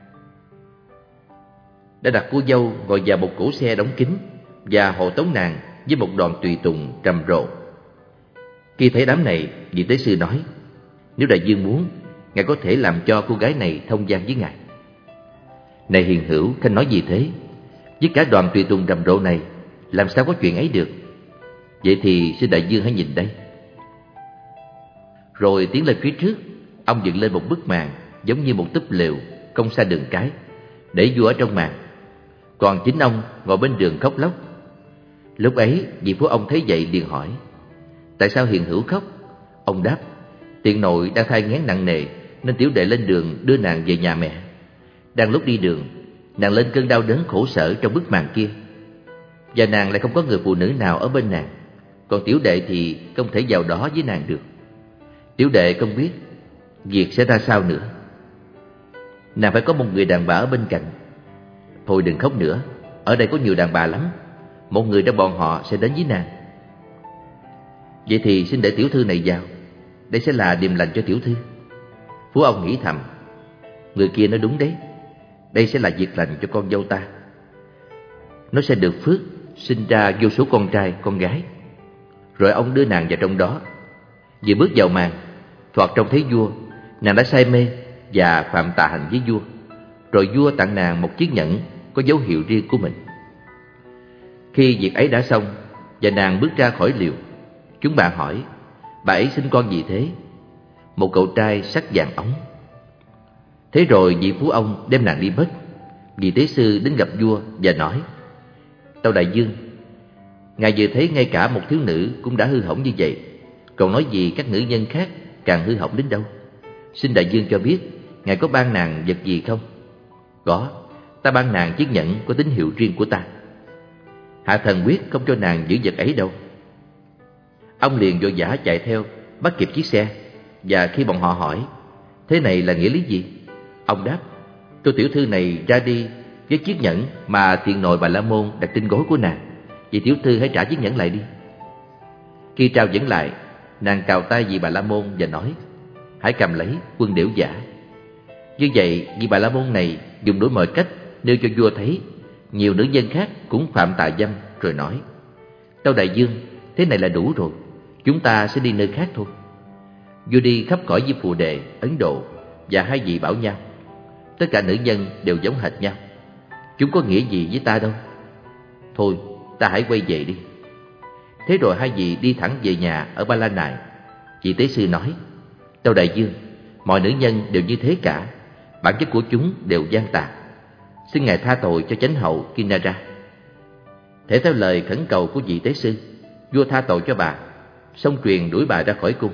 Đã đặt cô dâu ngồi vào một cỗ xe đóng kín và hộ tống nàng với một đoàn tùy tùng trầm rộ. Khi thấy đám này, vị tế sư nói: Nếu đại vương muốn, ngài có thể làm cho cô gái này thông gian với ngài. Này hiền hữu, Khanh nói gì thế? Với cả đoàn tùy tùng rầm rộ này, làm sao có chuyện ấy được? Vậy thì xin đại vương hãy nhìn đây. Rồi tiến lên phía trước, ông dựng lên một bức màn giống như một túp lều không xa đường cái, để vua ở trong màn. Còn chính ông ngồi bên đường khóc lóc. Lúc ấy vị phú ông thấy vậy liền hỏi: Tại sao hiền hữu khóc? Ông đáp: Tiện nội đang thai nghén nặng nề nên tiểu đệ lên đường đưa nàng về nhà mẹ. Đang lúc đi đường, nàng lên cơn đau đớn khổ sở trong bức màn kia, và nàng lại không có người phụ nữ nào ở bên nàng. Còn tiểu đệ thì không thể vào đó với nàng được. Tiểu đệ không biết việc sẽ ra sao nữa. Nàng phải có một người đàn bà ở bên cạnh. Thôi đừng khóc nữa, ở đây có nhiều đàn bà lắm. Một người trong bọn họ sẽ đến với nàng. Vậy thì xin để tiểu thư này vào. Đây sẽ là điềm lành cho tiểu thư. Phú ông nghĩ thầm, người kia nói đúng đấy. Đây sẽ là việc lành cho con dâu ta. Nó sẽ được phước, sinh ra vô số con trai, con gái. Rồi ông đưa nàng vào trong đó. Vừa bước vào màn, thoạt trông thấy vua, nàng đã say mê và phạm tà hành với vua. Rồi vua tặng nàng một chiếc nhẫn có dấu hiệu riêng của mình. Khi việc ấy đã xong và nàng bước ra khỏi liều, chúng bạn hỏi, bà ấy sinh con gì thế? Một cậu trai sắc vàng óng. Thế rồi vị phú ông đem nàng đi mất. Vị tế sư đến gặp vua và nói, tâu đại vương, ngài vừa thấy ngay cả một thiếu nữ cũng đã hư hỏng như vậy, còn nói gì các nữ nhân khác càng hư hỏng đến đâu. Xin đại vương cho biết, ngài có ban nàng vật gì không? Có, ta ban nàng chiếc nhẫn có tín hiệu riêng của ta. Hạ thần quyết không cho nàng giữ vật ấy đâu. Ông liền vội vã chạy theo, bắt kịp chiếc xe. Và khi bọn họ hỏi, thế này là nghĩa lý gì? Ông đáp, cô tiểu thư này ra đi với chiếc nhẫn mà tiện nội Bà La Môn đặt trên gối của nàng. Vì tiểu thư hãy trả chiếc nhẫn lại đi. Khi trao nhẫn lại, nàng cào tay vị Bà La Môn và nói, hãy cầm lấy, quân đểu giả. Như vậy, vị Bà La Môn này dùng đủ mọi cách nêu cho vua thấy nhiều nữ nhân khác cũng phạm tà dâm, rồi nói, tâu đại vương, thế này là đủ rồi, chúng ta sẽ đi nơi khác thôi. Vua đi khắp cõi Diêm Phù Đề, Ấn Độ, và hai vị bảo nhau, tất cả nữ nhân đều giống hệt nhau, chúng có nghĩa gì với ta đâu. Thôi, ta hãy quay về đi. Thế rồi hai vị đi thẳng về nhà ở Ba La Nại. Vị tế sư nói, tâu đại vương, mọi nữ nhân đều như thế cả, bản chất của chúng đều gian tà. Xin ngài tha tội cho chánh hậu Kinara. Thể theo lời khẩn cầu của vị tế sư, vua tha tội cho bà, xong truyền đuổi bà ra khỏi cung.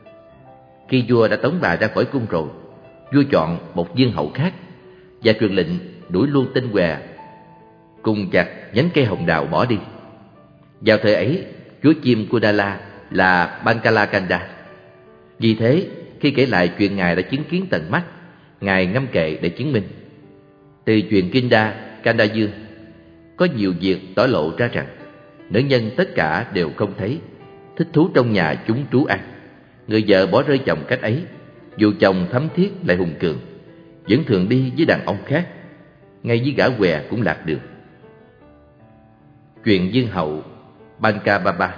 Khi vua đã tống bà ra khỏi cung rồi, vua chọn một vương hậu khác và truyền lệnh đuổi luôn tên què cùng chặt nhánh cây hồng đào bỏ đi. Vào thời ấy, chúa chim Kunala là Bankalakanda. Vì thế, khi kể lại chuyện ngài đã chứng kiến tận mắt, ngài ngâm kệ để chứng minh. Từ chuyện Kinda, Kanda Dương, có nhiều việc tỏ lộ ra rằng nữ nhân tất cả đều không thấy, thích thú trong nhà chúng trú ăn. Người vợ bỏ rơi chồng cách ấy, dù chồng thấm thiết lại hùng cường, vẫn thường đi với đàn ông khác, ngay với gã què cũng lạc đường. Chuyện vương hậu Bankababa.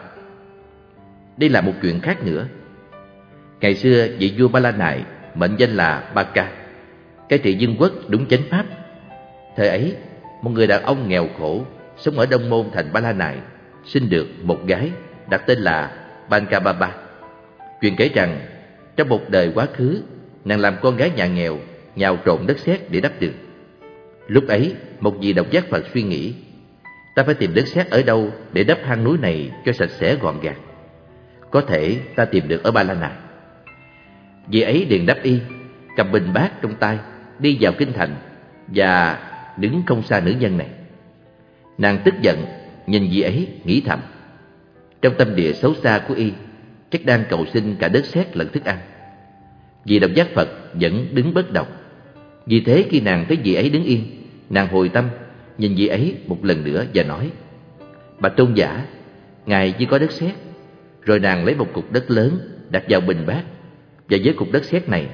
Đây là một chuyện khác nữa. Ngày xưa, vị vua Ba La Nại mệnh danh là Baka, cai trị vương quốc đúng chánh pháp. Thời ấy, một người đàn ông nghèo khổ sống ở Đông Môn thành Ba La Nại sinh được một gái đặt tên là Bankababa. Chuyện kể rằng trong một đời quá khứ, nàng làm con gái nhà nghèo nhào trộn đất sét để đắp đường. Lúc ấy, một vị độc giác Phật suy nghĩ, ta phải tìm đất sét ở đâu để đắp hang núi này cho sạch sẽ gọn gàng. Có thể ta tìm được ở Ba La Nại. Vị ấy liền đắp y, cầm bình bát trong tay, đi vào kinh thành và đứng không xa nữ nhân này. Nàng tức giận nhìn vị ấy, nghĩ thầm, trong tâm địa xấu xa của y chắc đang cầu xin cả đất sét lẫn thức ăn. Vị độc giác Phật vẫn đứng bất động. Vì thế khi nàng thấy vị ấy đứng yên, nàng hồi tâm nhìn vị ấy một lần nữa và nói, bạch tôn giả, ngài chỉ có đất sét. Rồi nàng lấy một cục đất lớn đặt vào bình bát, và với cục đất sét này,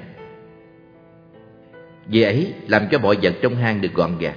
vị ấy làm cho mọi vật trong hang được gọn gàng.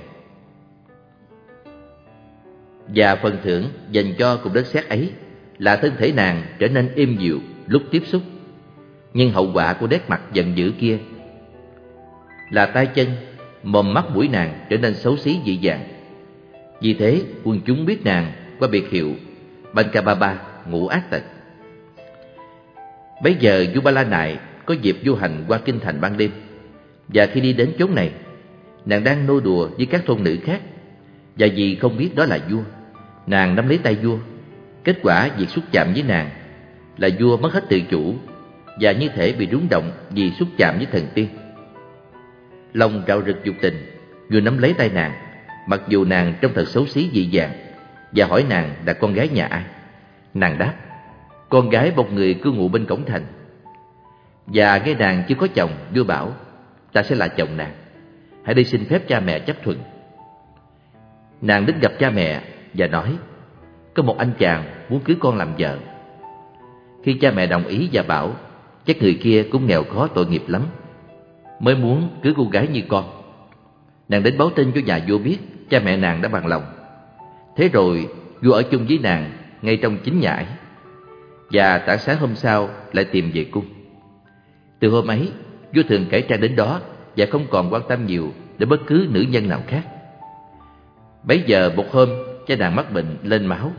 Và phần thưởng dành cho cục đất sét ấy là thân thể nàng trở nên êm dịu lúc tiếp xúc. Nhưng hậu quả của nét mặt giận dữ kia là tay chân, mồm mắt mũi nàng trở nên xấu xí dị dạng. Vì thế quân chúng biết nàng qua biệt hiệu Bankababa, ngũ ác tật. Bấy giờ vua Ba La Nại có dịp du hành qua kinh thành ban đêm, và khi đi đến chốn này, nàng đang nô đùa với các thôn nữ khác, và vì không biết đó là vua, nàng nắm lấy tay vua. Kết quả việc xúc chạm với nàng là vua mất hết tự chủ, và như thể bị rúng động vì xúc chạm với thần tiên. Lòng rạo rực dục tình, vừa nắm lấy tay nàng, mặc dù nàng trông thật xấu xí dị dạng, và hỏi nàng là con gái nhà ai. Nàng đáp: con gái một người cư ngụ bên cổng thành. Và nghe nàng chưa có chồng, vua bảo: ta sẽ là chồng nàng, hãy đi xin phép cha mẹ chấp thuận. Nàng đến gặp cha mẹ và nói: có một anh chàng muốn cưới con làm vợ. Khi cha mẹ đồng ý và bảo chắc người kia cũng nghèo khó tội nghiệp lắm, mới muốn cưới cô gái như con, nàng đến báo tin cho nhà vua biết. Cha mẹ nàng đã bằng lòng. Thế rồi vua ở chung với nàng ngay trong chính nhà ấy, và tảng sáng hôm sau lại tìm về cung. Từ hôm ấy, vua thường cải trang đến đó và không còn quan tâm nhiều đến bất cứ nữ nhân nào khác. Bấy giờ một hôm, cha nàng mắc bệnh lên máu.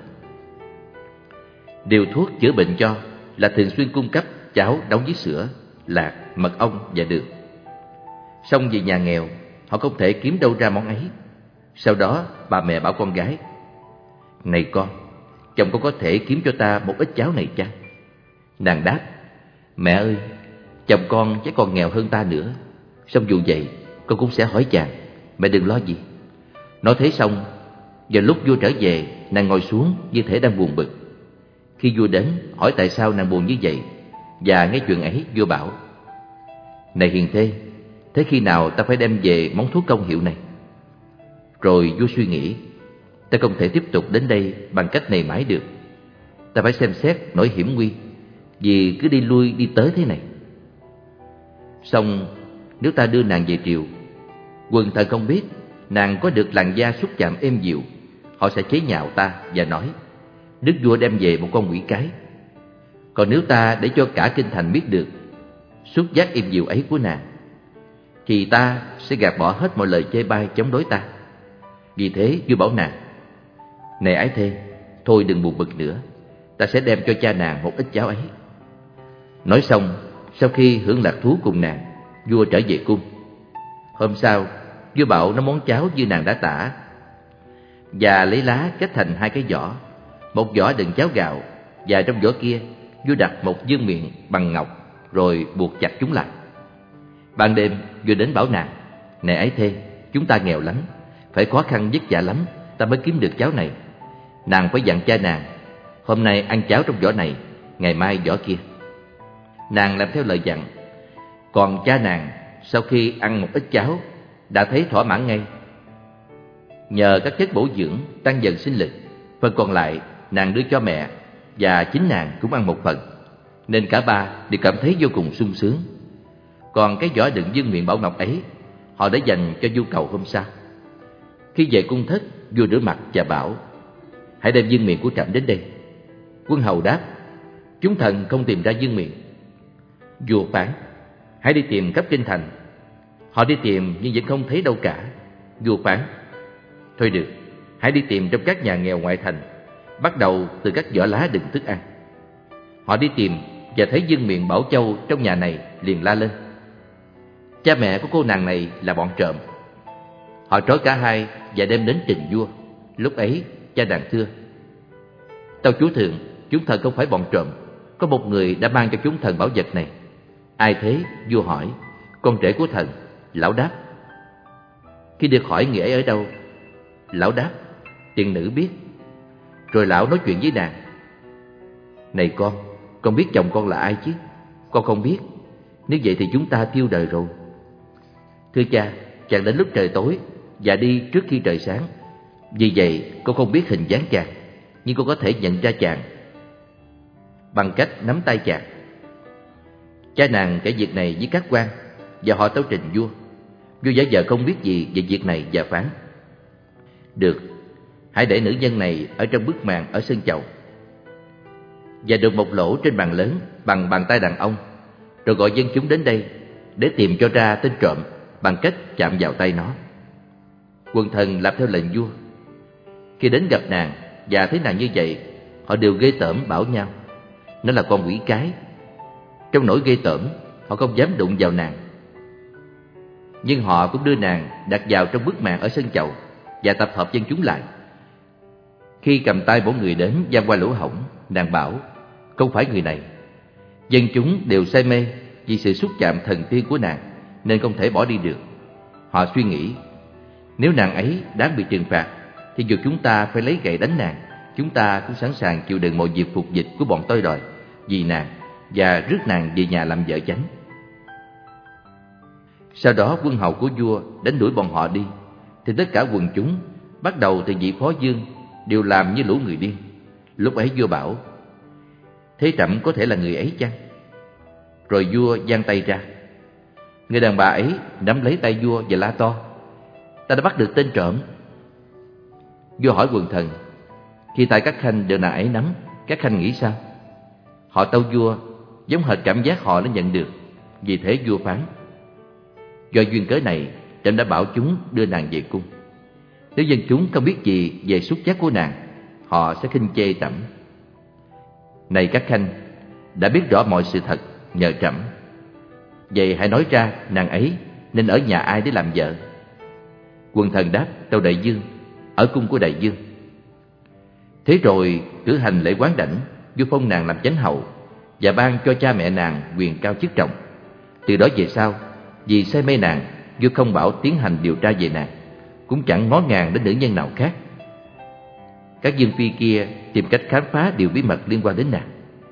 Điều thuốc chữa bệnh cho là thường xuyên cung cấp cháo nấu với sữa, lạc, mật ong và đường. Xong về nhà nghèo, họ không thể kiếm đâu ra món ấy. Sau đó bà mẹ bảo con gái: này con, chồng con có thể kiếm cho ta một ít cháo này chăng? Nàng đáp: mẹ ơi, chồng con chắc còn nghèo hơn ta nữa. Xong dù vậy, con cũng sẽ hỏi chàng, mẹ đừng lo gì. Nói thế xong, vào lúc vua trở về, nàng ngồi xuống như thể đang buồn bực. Khi vua đến hỏi tại sao nàng buồn như vậy, và nghe chuyện ấy, vua bảo: này hiền thê, thế khi nào ta phải đem về món thuốc công hiệu này? Rồi vua suy nghĩ: ta không thể tiếp tục đến đây bằng cách này mãi được. Ta phải xem xét nỗi hiểm nguy, vì cứ đi lui đi tới thế này. Xong, nếu ta đưa nàng về triều, quần thần không biết nàng có được làn da xúc chạm êm dịu, họ sẽ chế nhạo ta và nói: đức vua đem về một con quỷ cái. Còn nếu ta để cho cả kinh thành biết được xúc giác êm dịu ấy của nàng, thì ta sẽ gạt bỏ hết mọi lời chê bai chống đối ta. Vì thế vua bảo nàng: này ái thê, thôi đừng buồn bực nữa, ta sẽ đem cho cha nàng một ít cháo ấy. Nói xong, sau khi hưởng lạc thú cùng nàng, vua trở về cung. Hôm sau, vua bảo nấu món cháo như nàng đã tả, và lấy lá kết thành hai cái giỏ. Một giỏ đựng cháo gạo, và trong giỏ kia vua đặt một vương miện bằng ngọc, rồi buộc chặt chúng lại. Ban đêm vua đến bảo nàng: này ái thê, chúng ta nghèo lắm, phải khó khăn vất vả lắm ta mới kiếm được cháo này. Nàng phải dặn cha nàng: hôm nay ăn cháo trong giỏ này, ngày mai giỏ kia. Nàng làm theo lời dặn. Còn cha nàng sau khi ăn một ít cháo đã thấy thỏa mãn ngay. Nhờ các chất bổ dưỡng tăng dần sinh lực, phần còn lại nàng đưa cho mẹ, và chính nàng cũng ăn một phần, nên cả ba đều cảm thấy vô cùng sung sướng. Còn cái giỏ đựng vương miện bảo ngọc ấy, họ để dành cho nhu cầu hôm sau. Khi về cung thất, vua rửa mặt và bảo: hãy đem vương miện của trẫm đến đây. Quân hầu đáp: chúng thần không tìm ra vương miện. Vua phán: hãy đi tìm khắp kinh thành. Họ đi tìm nhưng vẫn không thấy đâu cả. Vua phán: thôi được, hãy đi tìm trong các nhà nghèo ngoại thành, bắt đầu từ các giỏ lá đựng thức ăn. Họ đi tìm và thấy vương miện Bảo Châu trong nhà này, liền la lên: cha mẹ của cô nàng này là bọn trộm. Họ trói cả hai và đem đến trình vua. Lúc ấy cha nàng thưa: tâu chúa thượng, chúng thần không phải bọn trộm, có một người đã mang cho chúng thần bảo vật này. Ai thế? Vua hỏi. Con rể của thần. Lão đáp. Khi được hỏi người ấy ở đâu, lão đáp: tiền nữ biết. Rồi lão nói chuyện với nàng: này con biết chồng con là ai chứ? Con không biết. Nếu vậy thì chúng ta tiêu đời rồi. Thưa cha, chàng đến lúc trời tối và đi trước khi trời sáng. Vì vậy con không biết hình dáng chàng, nhưng con có thể nhận ra chàng bằng cách nắm tay chàng. Cha nàng kể việc này với các quan, và họ tấu trình vua. Vua giả vờ không biết gì về việc này và phán: được, hãy để nữ nhân này ở trong bức màn ở sân chầu, và đục một lỗ trên bàn lớn bằng bàn tay đàn ông, rồi gọi dân chúng đến đây để tìm cho ra tên trộm bằng cách chạm vào tay nó. Quần thần làm theo lệnh vua. Khi đến gặp nàng và thấy nàng như vậy, họ đều ghê tởm bảo nhau: nó là con quỷ cái. Trong nỗi ghê tởm, họ không dám đụng vào nàng. Nhưng họ cũng đưa nàng đặt vào trong bức màn ở sân chầu và tập hợp dân chúng lại. Khi cầm tay mỗi người đến giăng qua lỗ hổng, nàng bảo: không phải người này. Dân chúng đều say mê vì sự xúc chạm thần tiên của nàng, nên không thể bỏ đi được. Họ suy nghĩ, nếu nàng ấy đáng bị trừng phạt, thì dù chúng ta phải lấy gậy đánh nàng, chúng ta cũng sẵn sàng chịu đựng mọi việc phục dịch của bọn tôi đòi vì nàng, và rước nàng về nhà làm vợ chánh. Sau đó quân hầu của vua đánh đuổi bọn họ đi, thì tất cả quần chúng, bắt đầu từ vị phó vương, đều làm như lũ người điên. Lúc ấy vua bảo, thế trẫm có thể là người ấy chăng? Rồi vua giang tay ra. Người đàn bà ấy nắm lấy tay vua và la to, ta đã bắt được tên trộm. Vua hỏi quần thần, khi tay các khanh đều nàng ấy nắm, các khanh nghĩ sao? Họ tâu vua giống hệt cảm giác họ đã nhận được. Vì thế vua phán, do duyên cớ này, trẫm đã bảo chúng đưa nàng về cung. Nếu dân chúng không biết gì về xuất giác của nàng, họ sẽ khinh chê trẫm. Này các khanh, đã biết rõ mọi sự thật nhờ trẫm, vậy hãy nói ra nàng ấy nên ở nhà ai để làm vợ. Quần thần đáp, tâu đại vương, ở cung của đại vương. Thế rồi cử hành lễ quán đảnh, vua phong nàng làm chánh hậu và ban cho cha mẹ nàng quyền cao chức trọng. Từ đó về sau, vì say mê nàng, vua không bảo tiến hành điều tra về nàng, cũng chẳng ngó ngàng đến nữ nhân nào khác. Các vương phi kia tìm cách khám phá điều bí mật liên quan đến nàng.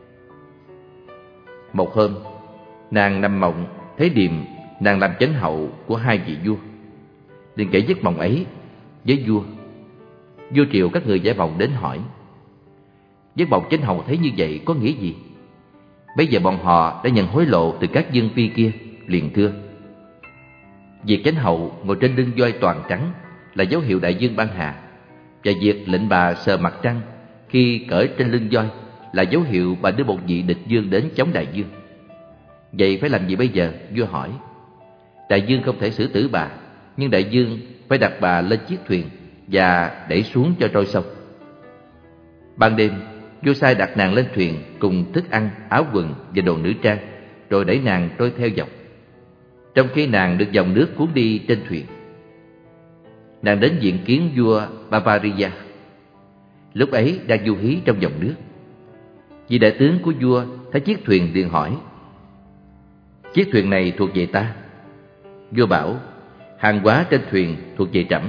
Một hôm, nàng nằm mộng thấy điềm nàng làm chánh hậu của hai vị vua, liền kể giấc mộng ấy với vua. Vua triệu các người giải mộng đến hỏi, giấc mộng chánh hậu thấy như vậy có nghĩa gì? Bây giờ bọn họ đã nhận hối lộ từ các vương phi kia, liền thưa, việc chánh hậu ngồi trên lưng voi toàn trắng là dấu hiệu đại vương ban hà, và việc lệnh bà sờ mặt trăng khi cởi trên lưng voi là dấu hiệu bà đưa một vị địch vương đến chống đại vương. Vậy phải làm gì bây giờ? Vua hỏi. Đại vương không thể xử tử bà, nhưng đại vương phải đặt bà lên chiếc thuyền và đẩy xuống cho trôi sông. Ban đêm, vua sai đặt nàng lên thuyền cùng thức ăn, áo quần và đồ nữ trang, rồi đẩy nàng trôi theo dòng. Trong khi nàng được dòng nước cuốn đi trên thuyền, nàng đến diện kiến vua Bavaria. Lúc ấy đang du hí trong dòng nước. Vị đại tướng của vua thấy chiếc thuyền liền hỏi, chiếc thuyền này thuộc về ta. Vua bảo, hàng hóa trên thuyền thuộc về trẫm.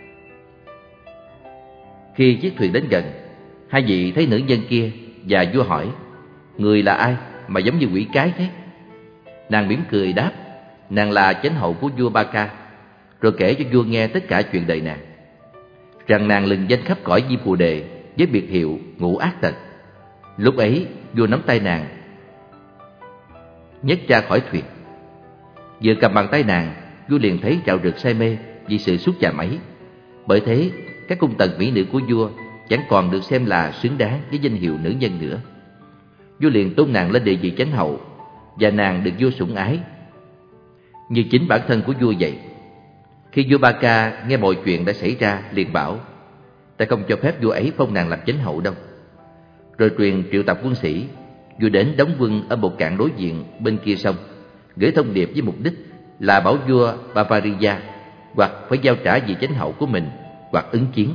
Khi chiếc thuyền đến gần, hai vị thấy nữ nhân kia, và vua hỏi, người là ai mà giống như quỷ cái thế? Nàng mỉm cười đáp, nàng là chánh hậu của vua Ba Ca, rồi kể cho vua nghe tất cả chuyện đời nàng, rằng nàng lừng danh khắp cõi Di Phù Đề với biệt hiệu Ngũ Ác Tật. Lúc ấy vua nắm tay nàng nhấc ra khỏi thuyền. Vừa cầm bàn tay nàng, vua liền thấy rạo rực say mê vì sự xúc chạm ấy. Bởi thế các cung tần mỹ nữ của vua chẳng còn được xem là xứng đáng với danh hiệu nữ nhân nữa. Vua liền tôn nàng lên địa vị chánh hậu, và nàng được vua sủng ái như chính bản thân của vua vậy. Khi vua Ba Ca nghe mọi chuyện đã xảy ra, liền bảo, ta không cho phép vua ấy phong nàng làm chánh hậu đâu. Rồi truyền triệu tập quân sĩ. Vua đến đóng quân ở một cạn đối diện bên kia sông, gửi thông điệp với mục đích là bảo vua Bavaria hoặc phải giao trả vị chánh hậu của mình, hoặc ứng chiến.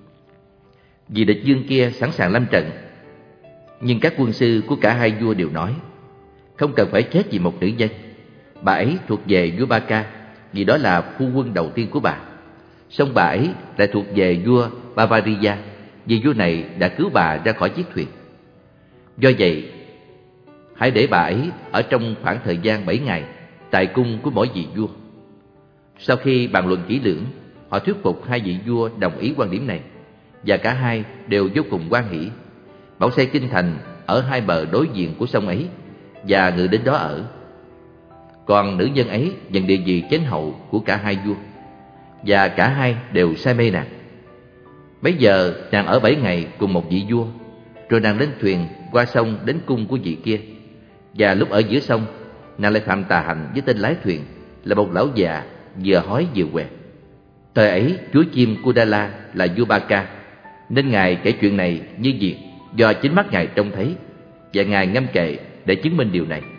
Vì địch vương kia sẵn sàng lâm trận, nhưng các quân sư của cả hai vua đều nói, không cần phải chết vì một nữ nhân. Bà ấy thuộc về vua Ba Ca, vì đó là phu quân đầu tiên của bà. Song bà ấy lại thuộc về vua Bavaria, vì vua này đã cứu bà ra khỏi chiếc thuyền. Do vậy, hãy để bà ấy ở trong khoảng thời gian 7 ngày tại cung của mỗi vị vua. Sau khi bàn luận kỹ lưỡng, họ thuyết phục hai vị vua đồng ý quan điểm này, và cả hai đều vô cùng hoan hỉ, bảo xây kinh thành ở hai bờ đối diện của sông ấy và ngự đến đó ở. Còn nữ nhân ấy nhận địa vị chánh hậu của cả hai vua, và cả hai đều say mê nàng. Bấy giờ nàng ở 7 ngày cùng một vị vua, rồi nàng lên thuyền qua sông đến cung của vị kia. Và lúc ở giữa sông, nàng lại phạm tà hành với tên lái thuyền là một lão già vừa hói vừa què. Thời ấy chúa chim Kudala là vua Ba Ca, nên ngài kể chuyện này như việc do chính mắt ngài trông thấy, và ngài ngâm kệ để chứng minh điều này.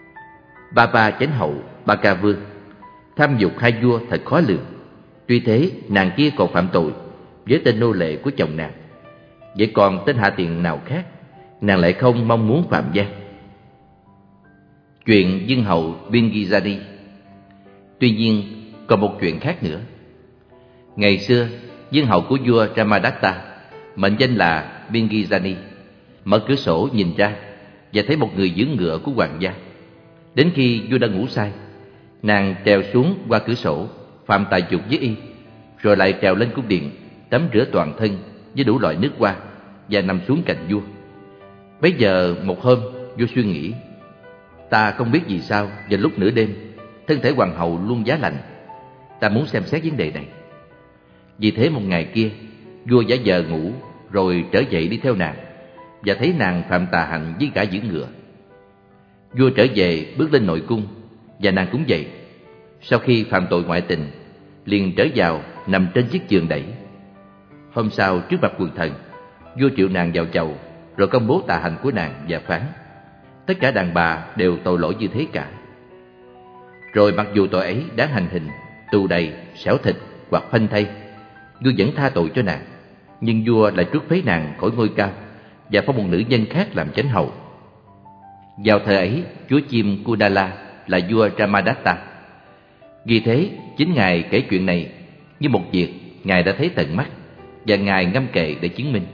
Ba chánh hậu, Ba Ca vương tham dục hai vua thật khó lường. Tuy thế nàng kia còn phạm tội với tên nô lệ của chồng nàng, vậy còn tên hạ tiện nào khác nàng lại không mong muốn phạm gian. Chuyện vương hậu Bingizani. Tuy nhiên, còn một chuyện khác nữa. Ngày xưa, vương hậu của vua Ramadatta, mệnh danh là Bingizani, mở cửa sổ nhìn ra và thấy một người giữ ngựa của hoàng gia. Đến khi vua đã ngủ say, nàng trèo xuống qua cửa sổ, phạm tài dục với y, rồi lại trèo lên cung điện, tắm rửa toàn thân với đủ loại nước hoa và nằm xuống cạnh vua. Bấy giờ một hôm, vua suy nghĩ, ta không biết vì sao vào lúc nửa đêm thân thể hoàng hậu luôn giá lạnh. Ta muốn xem xét vấn đề này. Vì thế một ngày kia, vua giả vờ ngủ rồi trở dậy đi theo nàng, và thấy nàng phạm tà hạnh với gã giữ ngựa. Vua trở về bước lên nội cung, và nàng cũng vậy. Sau khi phạm tội ngoại tình, liền trở vào nằm trên chiếc giường đẩy. Hôm sau trước mặt quần thần, vua triệu nàng vào chầu, rồi công bố tà hạnh của nàng và phán tất cả đàn bà đều tội lỗi như thế cả. Rồi mặc dù tội ấy đáng hành hình, tù đầy, xẻo thịt hoặc phanh thây, vua vẫn tha tội cho nàng. Nhưng vua lại truất phế nàng khỏi ngôi cao và phong một nữ nhân khác làm chánh hầu. Vào thời ấy, chúa chim Kunala là vua Ramadatta. Vì thế, chính ngài kể chuyện này như một việc ngài đã thấy tận mắt, và ngài ngâm kệ để chứng minh.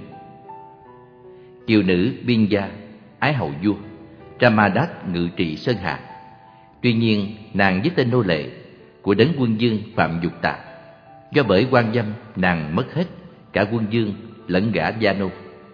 Kiều nữ Binja ái hậu vua, Ramadat ngự trị sơn hà. Tuy nhiên, nàng với tên nô lệ của đấng quân vương phạm dục tà. Do bởi quan dâm, nàng mất hết cả quân vương lẫn gã gia nô.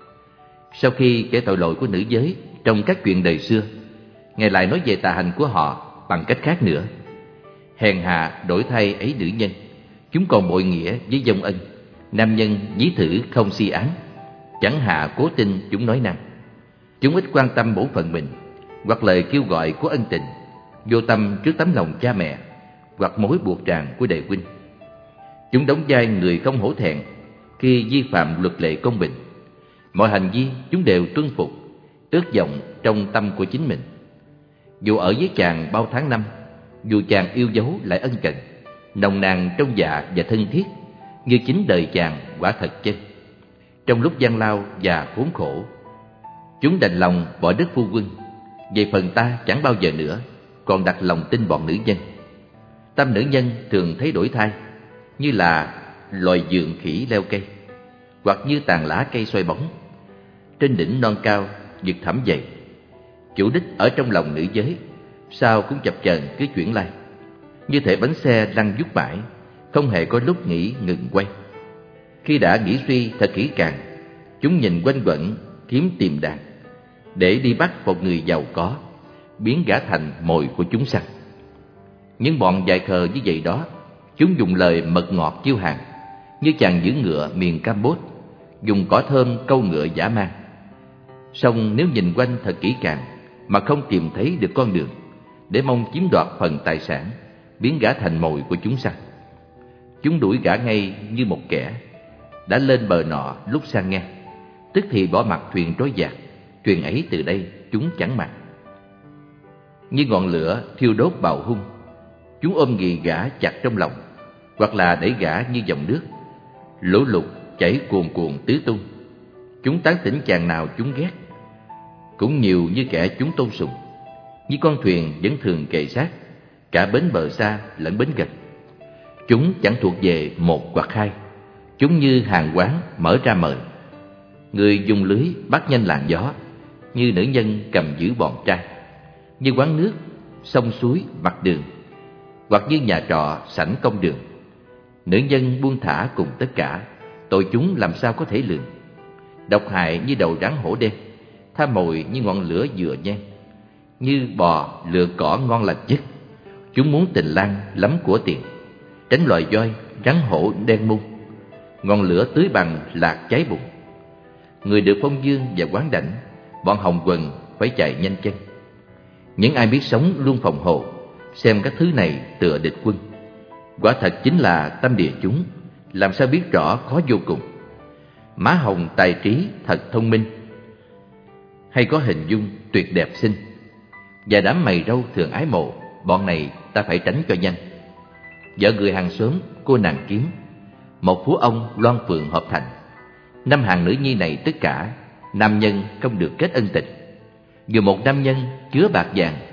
Sau khi kể tội lỗi của nữ giới trong các chuyện đời xưa, ngài lại nói về tà hành của họ bằng cách khác nữa. Hèn hạ đổi thay ấy nữ nhân, chúng còn bội nghĩa với vong ân. Nam nhân dí thử không si án, chẳng hạ cố tin chúng nói năng. Chúng ít quan tâm bổn phận mình, hoặc lời kêu gọi của ân tình, vô tâm trước tấm lòng cha mẹ, hoặc mối buộc ràng của đệ huynh. Chúng đóng vai người không hổ thẹn khi vi phạm luật lệ công bình. Mọi hành vi chúng đều tuân phục, ước vọng trong tâm của chính mình. Dù ở với chàng bao tháng năm, dù chàng yêu dấu lại ân cần, nồng nàn trong dạ và thân thiết, như chính đời chàng quả thật chân. Trong lúc gian lao và khốn khổ, chúng đành lòng bỏ đất phu quân. Về phần ta chẳng bao giờ nữa còn đặt lòng tin bọn nữ nhân. Tâm nữ nhân thường thấy đổi thay, như là loài dượng khỉ leo cây, hoặc như tàn lá cây xoay bóng. Trên đỉnh non cao vực thẳm dày, chủ đích ở trong lòng nữ giới, sao cũng chập chờn cứ chuyển lai, như thể bánh xe lăn vút mãi, không hề có lúc nghỉ ngừng quay. Khi đã nghĩ suy thật kỹ càng, chúng nhìn quanh quẩn kiếm tìm đàn, để đi bắt một người giàu có, biến gã thành mồi của chúng săn. Những bọn dại khờ như vậy đó, chúng dùng lời mật ngọt chiêu hàng, như chàng giữ ngựa miền Campuchia dùng cỏ thơm câu ngựa dã man. Song nếu nhìn quanh thật kỹ càng mà không tìm thấy được con đường, để mong chiếm đoạt phần tài sản, biến gã thành mồi của chúng săn. Chúng đuổi gã ngay như một kẻ đã lên bờ nọ lúc sang ngang, tức thì bỏ mặc thuyền trôi dạt. Thuyền ấy từ đây chúng chẳng màng. Như ngọn lửa thiêu đốt bạo hung, chúng ôm ghì gã chặt trong lòng, hoặc là đẩy gã như dòng nước lũ lụt chảy cuồn cuộn tứ tung. Chúng tán tỉnh chàng nào chúng ghét, cũng nhiều như kẻ chúng tôn sùng. Như con thuyền vẫn thường kề sát cả bến bờ xa lẫn bến gần. Chúng chẳng thuộc về một hoặc hai, chúng như hàng quán mở ra mời. Người dùng lưới bắt nhanh làn gió, như nữ nhân cầm giữ bọn trai. Như quán nước, sông suối, mặt đường, hoặc như nhà trọ sảnh công đường. Nữ nhân buông thả cùng tất cả, tội chúng làm sao có thể lường. Độc hại như đầu rắn hổ đen, tham mồi như ngọn lửa dừa nhang. Như bò lựa cỏ ngon lành nhất, chúng muốn tình lang lắm của tiền, tránh loài voi, rắn hổ đen mung. Ngọn lửa tưới bằng lạc cháy bụng. Người được phong dương và quán đảnh, bọn hồng quần phải chạy nhanh chân. Những ai biết sống luôn phòng hộ, xem các thứ này tựa địch quân. Quả thật chính là tâm địa chúng, làm sao biết rõ khó vô cùng. Má hồng tài trí thật thông minh, hay có hình dung tuyệt đẹp xinh. Và đám mày râu thường ái mộ, bọn này ta phải tránh cho nhanh. Vợ người hàng xóm, cô nàng kiếm, một phú ông loan phượng hợp thành. 5 hàng nữ nhi này tất cả, nam nhân không được kết ân tình. Dù một nam nhân chứa bạc vàng,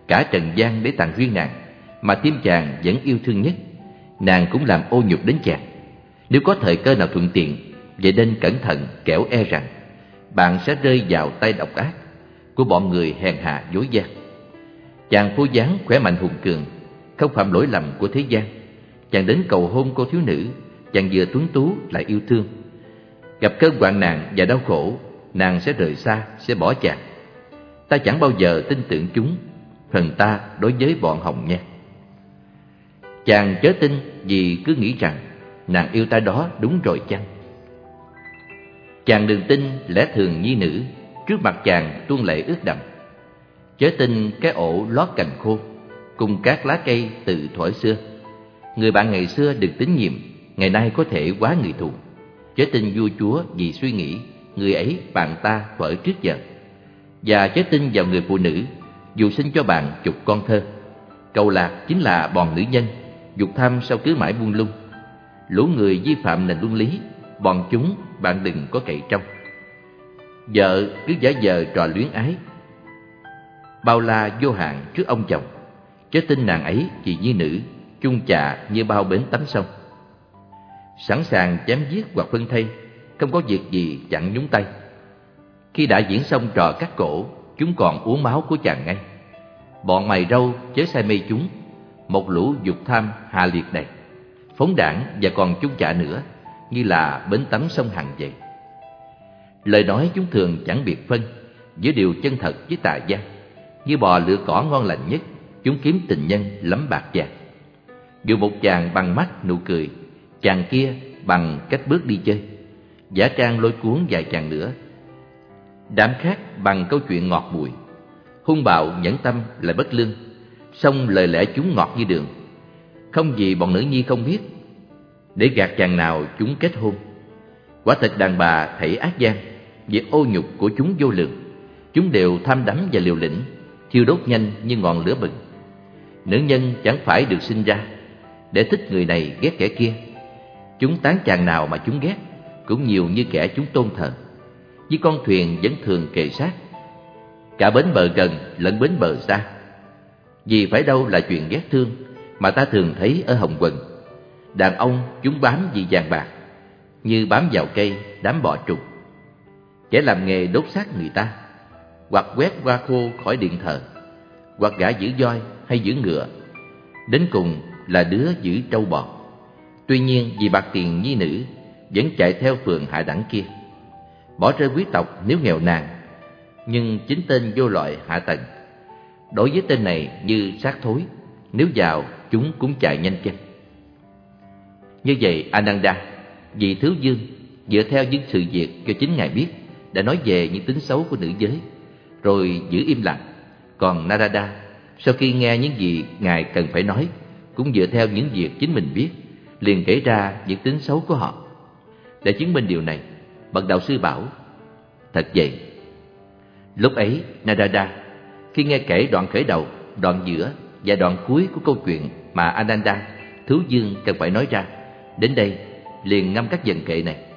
cả trần gian để tặng riêng nàng, mà tim chàng vẫn yêu thương nhất, nàng cũng làm ô nhục đến chàng. Nếu có thời cơ nào thuận tiện, vậy nên cẩn thận, kẻo e rằng bạn sẽ rơi vào tay độc ác của bọn người hèn hạ dối gian. Chàng phô dáng khỏe mạnh hùng cường, không phạm lỗi lầm của thế gian. Chàng đến cầu hôn cô thiếu nữ, chàng vừa tuấn tú lại yêu thương. Gặp cơn hoạn nạn và đau khổ, nàng sẽ rời xa, sẽ bỏ chàng. Ta chẳng bao giờ tin tưởng chúng, phần ta đối với bọn hồng nhan. Chàng chớ tin vì cứ nghĩ rằng nàng yêu ta đó đúng rồi chăng? Chàng đừng tin lẽ thường nhi nữ, trước mặt chàng tuôn lệ ướt đẫm. Chớ tin cái ổ lót cành khô, cùng các lá cây từ thuở xưa. Người bạn ngày xưa được tín nhiệm, ngày nay có thể quá người thù. Chớ tin vua chúa vì suy nghĩ, người ấy bạn ta thuở trước giờ. Và chớ tin vào người phụ nữ, dù sinh cho bạn chục con thơ. Cầu lạc chính là bọn nữ nhân, dục tham sao cứ mãi buông lung. Lũ người vi phạm nền luân lý, bọn chúng bạn đừng có cậy trong. Vợ cứ giả vờ trò luyến ái, bao la vô hạn trước ông chồng. Chớ tin nàng ấy vì nhi nữ, chung chạ như bao bến tắm sông. Sẵn sàng chém giết hoặc phân thây, không có việc gì chẳng nhúng tay. Khi đã diễn xong trò cắt cổ, chúng còn uống máu của chàng ngay. Bọn mày râu chớ say mê chúng, một lũ dục tham hạ liệt này, phóng đảng và còn chung chạ nữa, như là bến tắm sông Hằng vậy. Lời nói chúng thường chẳng biệt phân giữa điều chân thật với tà gian. Như bò lựa cỏ ngon lành nhất, chúng kiếm tình nhân lắm bạc vàng. Dù một chàng bằng mắt nụ cười, chàng kia bằng cách bước đi chơi. Giả trang lôi cuốn vài chàng nữa, đám khác bằng câu chuyện ngọt bùi. Hung bạo nhẫn tâm lại bất lương, song lời lẽ chúng ngọt như đường. Không gì bọn nữ nhi không biết, để gạt chàng nào chúng kết hôn. Quả thật đàn bà thảy ác gian, việc ô nhục của chúng vô lượng. Chúng đều tham đắm và liều lĩnh, thiêu đốt nhanh như ngọn lửa bừng. Nữ nhân chẳng phải được sinh ra để thích người này ghét kẻ kia. Chúng tán chàng nào mà chúng ghét cũng nhiều như kẻ chúng tôn thờ. Với con thuyền vẫn thường kề sát, cả bến bờ gần lẫn bến bờ xa. Vì phải đâu là chuyện ghét thương mà ta thường thấy ở Hồng Quần. Đàn ông chúng bám vì vàng bạc, như bám vào cây đám bọ trùng. Kẻ làm nghề đốt xác người ta, hoặc quét hoa khô khỏi điện thờ, hoặc gã giữ voi hay giữ ngựa, đến cùng là đứa giữ trâu bò. Tuy nhiên vì bạc tiền nhi nữ, vẫn chạy theo phường hạ đẳng kia, bỏ rơi quý tộc nếu nghèo nàn, nhưng chính tên vô loại hạ tầng. Đối với tên này như xác thối, nếu vào chúng cũng chạy nhanh chân. Như vậy Ananda, vị Thứ Dương, dựa theo những sự việc cho chính Ngài biết, đã nói về những tính xấu của nữ giới, rồi giữ im lặng. Còn Narada, sau khi nghe những gì Ngài cần phải nói, cũng dựa theo những việc chính mình biết, liền kể ra những tính xấu của họ. Để chứng minh điều này, bậc đạo sư bảo: thật vậy. Lúc ấy Narada, khi nghe kể đoạn khởi đầu, đoạn giữa và đoạn cuối của câu chuyện mà Ananda, Thứ Dương cần phải nói ra, đến đây liền ngâm các dần kệ này.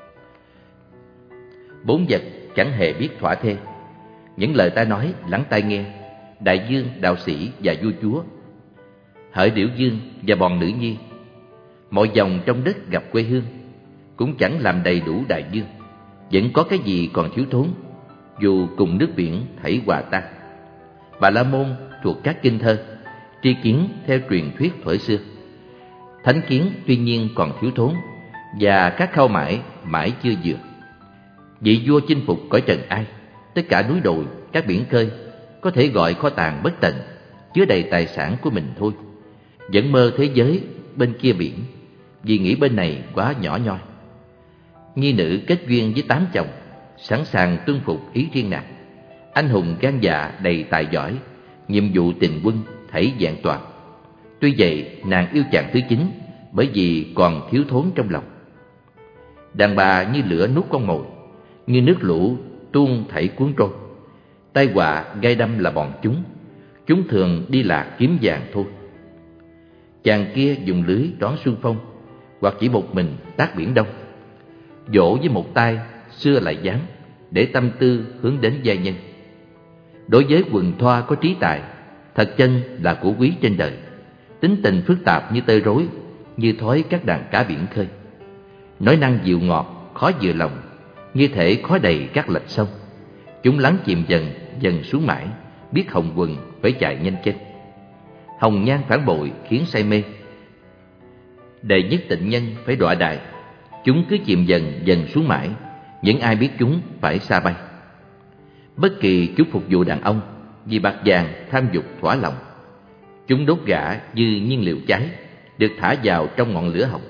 Bốn vật chẳng hề biết thỏa thê, những lời ta nói lắng tai nghe. Đại dương, đạo sĩ và vua chúa, hỡi Điểu Dương và bọn nữ nhi, mọi dòng trong đất gặp quê hương, cũng chẳng làm đầy đủ đại dương. Vẫn có cái gì còn thiếu thốn, dù cùng nước biển thảy hòa tan. Bà La Môn thuộc các kinh thơ, tri kiến theo truyền thuyết thuở xưa. Thánh kiến tuy nhiên còn thiếu thốn, và các khao mãi mãi chưa vừa. Vị vua chinh phục cõi trần ai, tất cả núi đồi, các biển khơi, có thể gọi kho tàng bất tận, chứa đầy tài sản của mình thôi. Vẫn mơ thế giới bên kia biển, vì nghĩ bên này quá nhỏ nhoi. Nhi nữ kết duyên với 8 chồng, sẵn sàng tuân phục ý riêng nàng. Anh hùng gan dạ đầy tài giỏi, nhiệm vụ tình quân thảy vẹn toàn. Tuy vậy nàng yêu chàng thứ 9, bởi vì còn thiếu thốn trong lòng. Đàn bà như lửa nuốt con mồi, như nước lũ tuôn thảy cuốn trôi. Tai họa gai đâm là bọn chúng thường đi lạc kiếm vàng thôi. Chàng kia dùng lưới đón xuân phong, hoặc chỉ một mình tác biển đông. Dỗ với một tay xưa lại dáng, để tâm tư hướng đến giai nhân. Đối với quần thoa có trí tài, thật chân là của quý trên đời. Tính tình phức tạp như tơ rối, như thói các đàn cá biển khơi. Nói năng dịu ngọt, khó vừa lòng, như thể khói đầy các lạch sông. Chúng lắng chìm dần, dần xuống mãi, biết hồng quần phải chạy nhanh chân. Hồng nhan phản bội khiến say mê, đệ nhất tịnh nhân phải đọa đài. Chúng cứ chìm dần, dần xuống mãi, những ai biết chúng phải xa bay. Bất kỳ chúng phục vụ đàn ông, vì bạc vàng tham dục thỏa lòng. Chúng đốt gã như nhiên liệu cháy, được thả vào trong ngọn lửa hồng.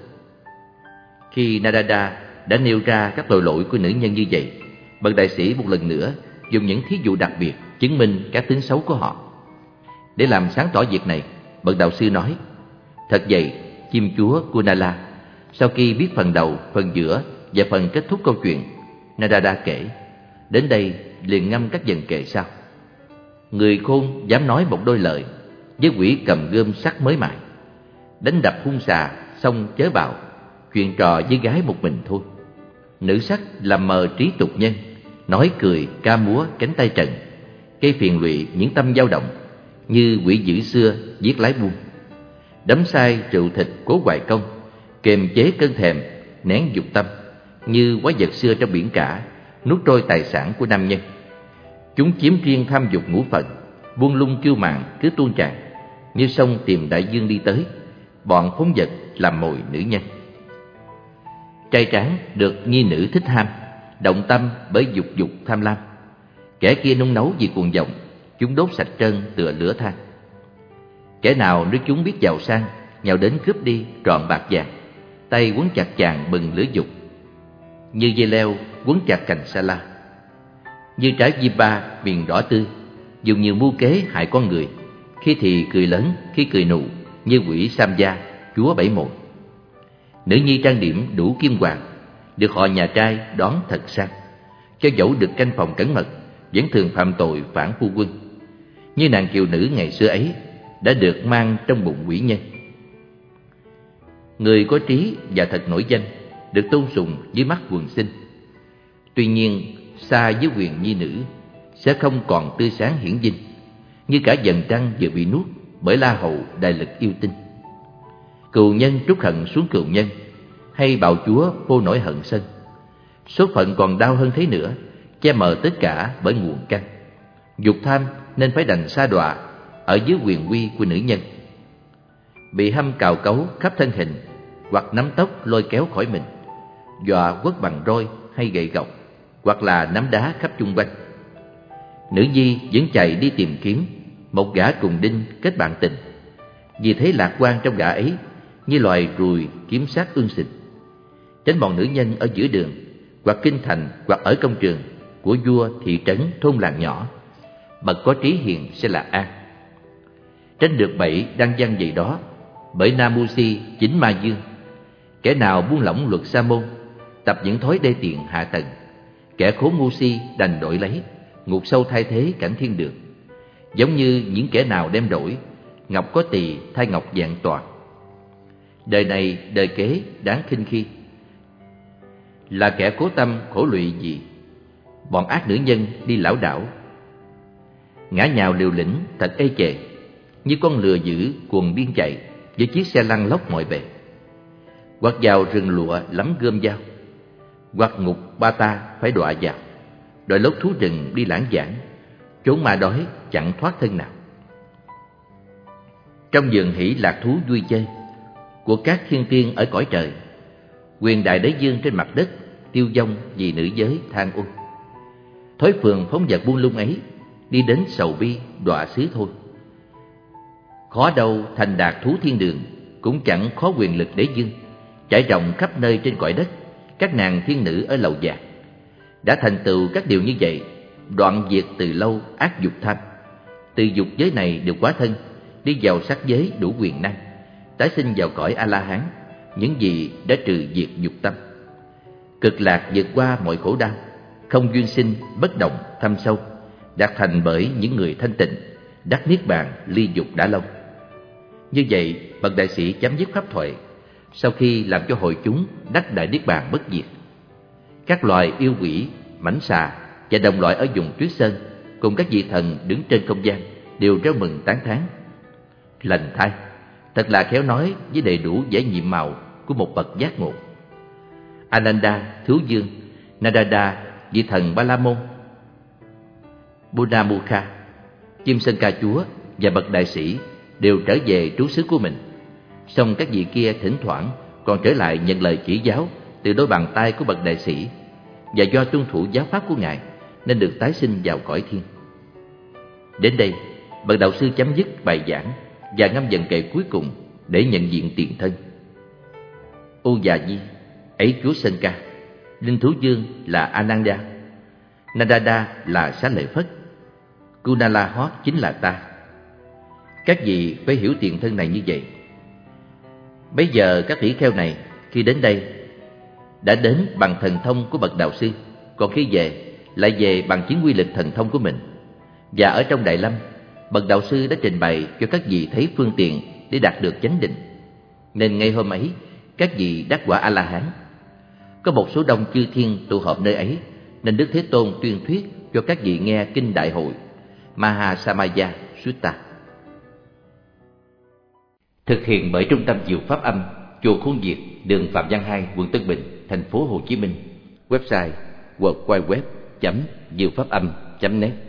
Khi Narada đã nêu ra các tội lỗi của nữ nhân như vậy, bậc đại sĩ một lần nữa dùng những thí dụ đặc biệt chứng minh các tính xấu của họ. Để làm sáng tỏ việc này, bậc đạo sư nói: thật vậy, chim chúa Kunala, sau khi biết phần đầu, phần giữa và phần kết thúc câu chuyện, Narada kể, đến đây liền ngâm các dần kệ sau: người khôn dám nói một đôi lời, với quỷ cầm gươm sắt mới mài. Đánh đập hung xà xong chớ bạo, chuyện trò với gái một mình thôi. Nữ sắc làm mờ trí tục nhân, nói cười ca múa cánh tay trần, gây phiền lụy những tâm dao động, như quỷ dữ xưa giết lái buôn. Đắm say rượu thịt cố hoài công, kềm chế cơn thèm nén dục tâm, như quái vật xưa trong biển cả, nuốt trôi tài sản của nam nhân. Chúng chiếm riêng tham dục ngũ phận, buông lung kiêu mạn cứ tuôn tràn, như sông tìm đại dương đi tới. Bọn phóng vật làm mồi nữ nhân. Trai tráng được nhi nữ thích ham, động tâm bởi dục tham lam. Kẻ kia nung nấu vì cuồng vọng, chúng đốt sạch trơn tựa lửa than. Kẻ nào nếu chúng biết giàu sang, nhào đến cướp đi trọn bạc vàng, tay quấn chặt chàng bừng lửa dục, như dây leo quấn chặt cành sa la. Như trái vipa viền đỏ tươi, dùng nhiều mưu kế hại con người, khi thì cười lớn, khi cười nụ, như quỷ Samja, chúa bảy mồi. Nữ nhi trang điểm đủ kim hoàng, được họ nhà trai đón thật sang, cho dẫu được canh phòng cẩn mật, vẫn thường phạm tội phản phu quân. Như nàng kiều nữ ngày xưa ấy, đã được mang trong bụng quỷ nhân. Người có trí và thật nổi danh, được tôn sùng dưới mắt quần sinh. Tuy nhiên, xa với quyền nhi nữ, sẽ không còn tươi sáng hiển vinh, như cả dần trăng vừa bị nuốt bởi La Hầu đại lực yêu tinh. Cừu nhân trút hận xuống cừu nhân, hay bạo chúa vô nổi hận sân. Số phận còn đau hơn thế nữa, che mờ tất cả bởi nguồn căn. Dục tham nên phải đành sa đọa ở dưới quyền uy của nữ nhân. Bị hăm cào cấu khắp thân hình, hoặc nắm tóc lôi kéo khỏi mình, dọa quất bằng roi hay gậy gộc, hoặc là nắm đá khắp chung quanh. Nữ nhi vẫn chạy đi tìm kiếm một gã cùng đinh kết bạn tình, vì thấy lạc quan trong gã ấy, như loài ruồi kiếm sát ương xịt. Tránh bọn nữ nhân ở giữa đường, hoặc kinh thành, hoặc ở công trường của vua, thị trấn, thôn làng nhỏ. Bậc có trí hiền sẽ là an. Tránh được bẫy đang giăng vậy đó bởi Namusi chính ma dương. Kẻ nào buông lỏng luật sa môn, tập những thói đê tiện hạ tầng, kẻ khốn ngu si đành đổi lấy ngục sâu thay thế cảnh thiên đường. Giống như những kẻ nào đem đổi ngọc có tỳ thay ngọc vẹn toàn. Đời này đời kế đáng khinh khi, là kẻ cố tâm khổ lụy gì. Bọn ác nữ nhân đi lảo đảo, ngã nhào liều lĩnh thật ê chề, như con lừa dữ cuồng điên chạy với chiếc xe lăn lóc mọi bề. Hoặc vào rừng lụa lắm gươm dao, hoặc ngục ba ta phải đọa vào, đòi lốt thú rừng đi lãng giảng, trốn ma đói chẳng thoát thân nào. Trong vườn hỷ lạc thú vui chơi của các thiên tiên ở cõi trời, quyền đại đế dương trên mặt đất tiêu vong vì nữ giới than ôn. Thói phường phóng vật buông lung ấy, đi đến sầu bi đọa xứ thôi. Khó đâu thành đạt thú thiên đường, cũng chẳng khó quyền lực đế dương trải rộng khắp nơi trên cõi đất. Các nàng thiên nữ ở lầu vàng đã thành tựu các điều như vậy, đoạn diệt từ lâu ác dục tham. Từ dục giới này được hóa thân, đi vào sắc giới đủ quyền năng, tái sinh vào cõi A-la-hán, những gì đã trừ diệt dục tâm. Cực lạc vượt qua mọi khổ đau, không duyên sinh, bất động, thâm sâu, đạt thành bởi những người thanh tịnh, đắc niết bàn ly dục đã lâu. Như vậy, bậc đại sĩ chấm dứt pháp thoại, sau khi làm cho hội chúng đắc đại niết bàn bất diệt. Các loài yêu quỷ, mãnh xà và đồng loại ở vùng Tuyết Sơn cùng các vị thần đứng trên không gian đều reo mừng tán thán. Lành thay, thật là khéo nói với đầy đủ vẻ nhiệm màu của một bậc giác ngộ. Ananda, Thú Dương, Nadada, vị thần Ba La Môn, Bunamukha, chim sơn ca chúa và bậc đại sĩ đều trở về trú xứ của mình. Song các vị kia thỉnh thoảng còn trở lại nhận lời chỉ giáo từ đôi bàn tay của bậc đại sĩ, và do tuân thủ giáo pháp của ngài nên được tái sinh vào cõi thiên. Đến đây, bậc đạo sư chấm dứt bài giảng và ngâm vần kệ cuối cùng để nhận diện tiền thân. Ô Già Di, ấy chúa Sơn Ca, linh thú dương là Ananda, Nadada là Xá Lợi Phất, Kunala Hót chính là ta. Các vị phải hiểu tiền thân này như vậy. Bây giờ các tỷ kheo này khi đến đây đã đến bằng thần thông của bậc đạo sư, còn khi về lại về bằng chứng quy lực thần thông của mình. Và ở trong Đại Lâm, bậc đạo sư đã trình bày cho các vị thấy phương tiện để đạt được chánh định, nên ngay hôm ấy các vị đắc quả A-la-hán. Có một số đông chư thiên tụ họp nơi ấy, nên Đức Thế Tôn tuyên thuyết cho các vị nghe kinh đại hội Mahasamaya Sutta. Thực hiện bởi Trung tâm Diệu Pháp Âm, chùa Khuôn Việt, đường Phạm Văn 2, quận Tân Bình, thành phố Hồ Chí Minh. Website www.diệu pháp âm.net.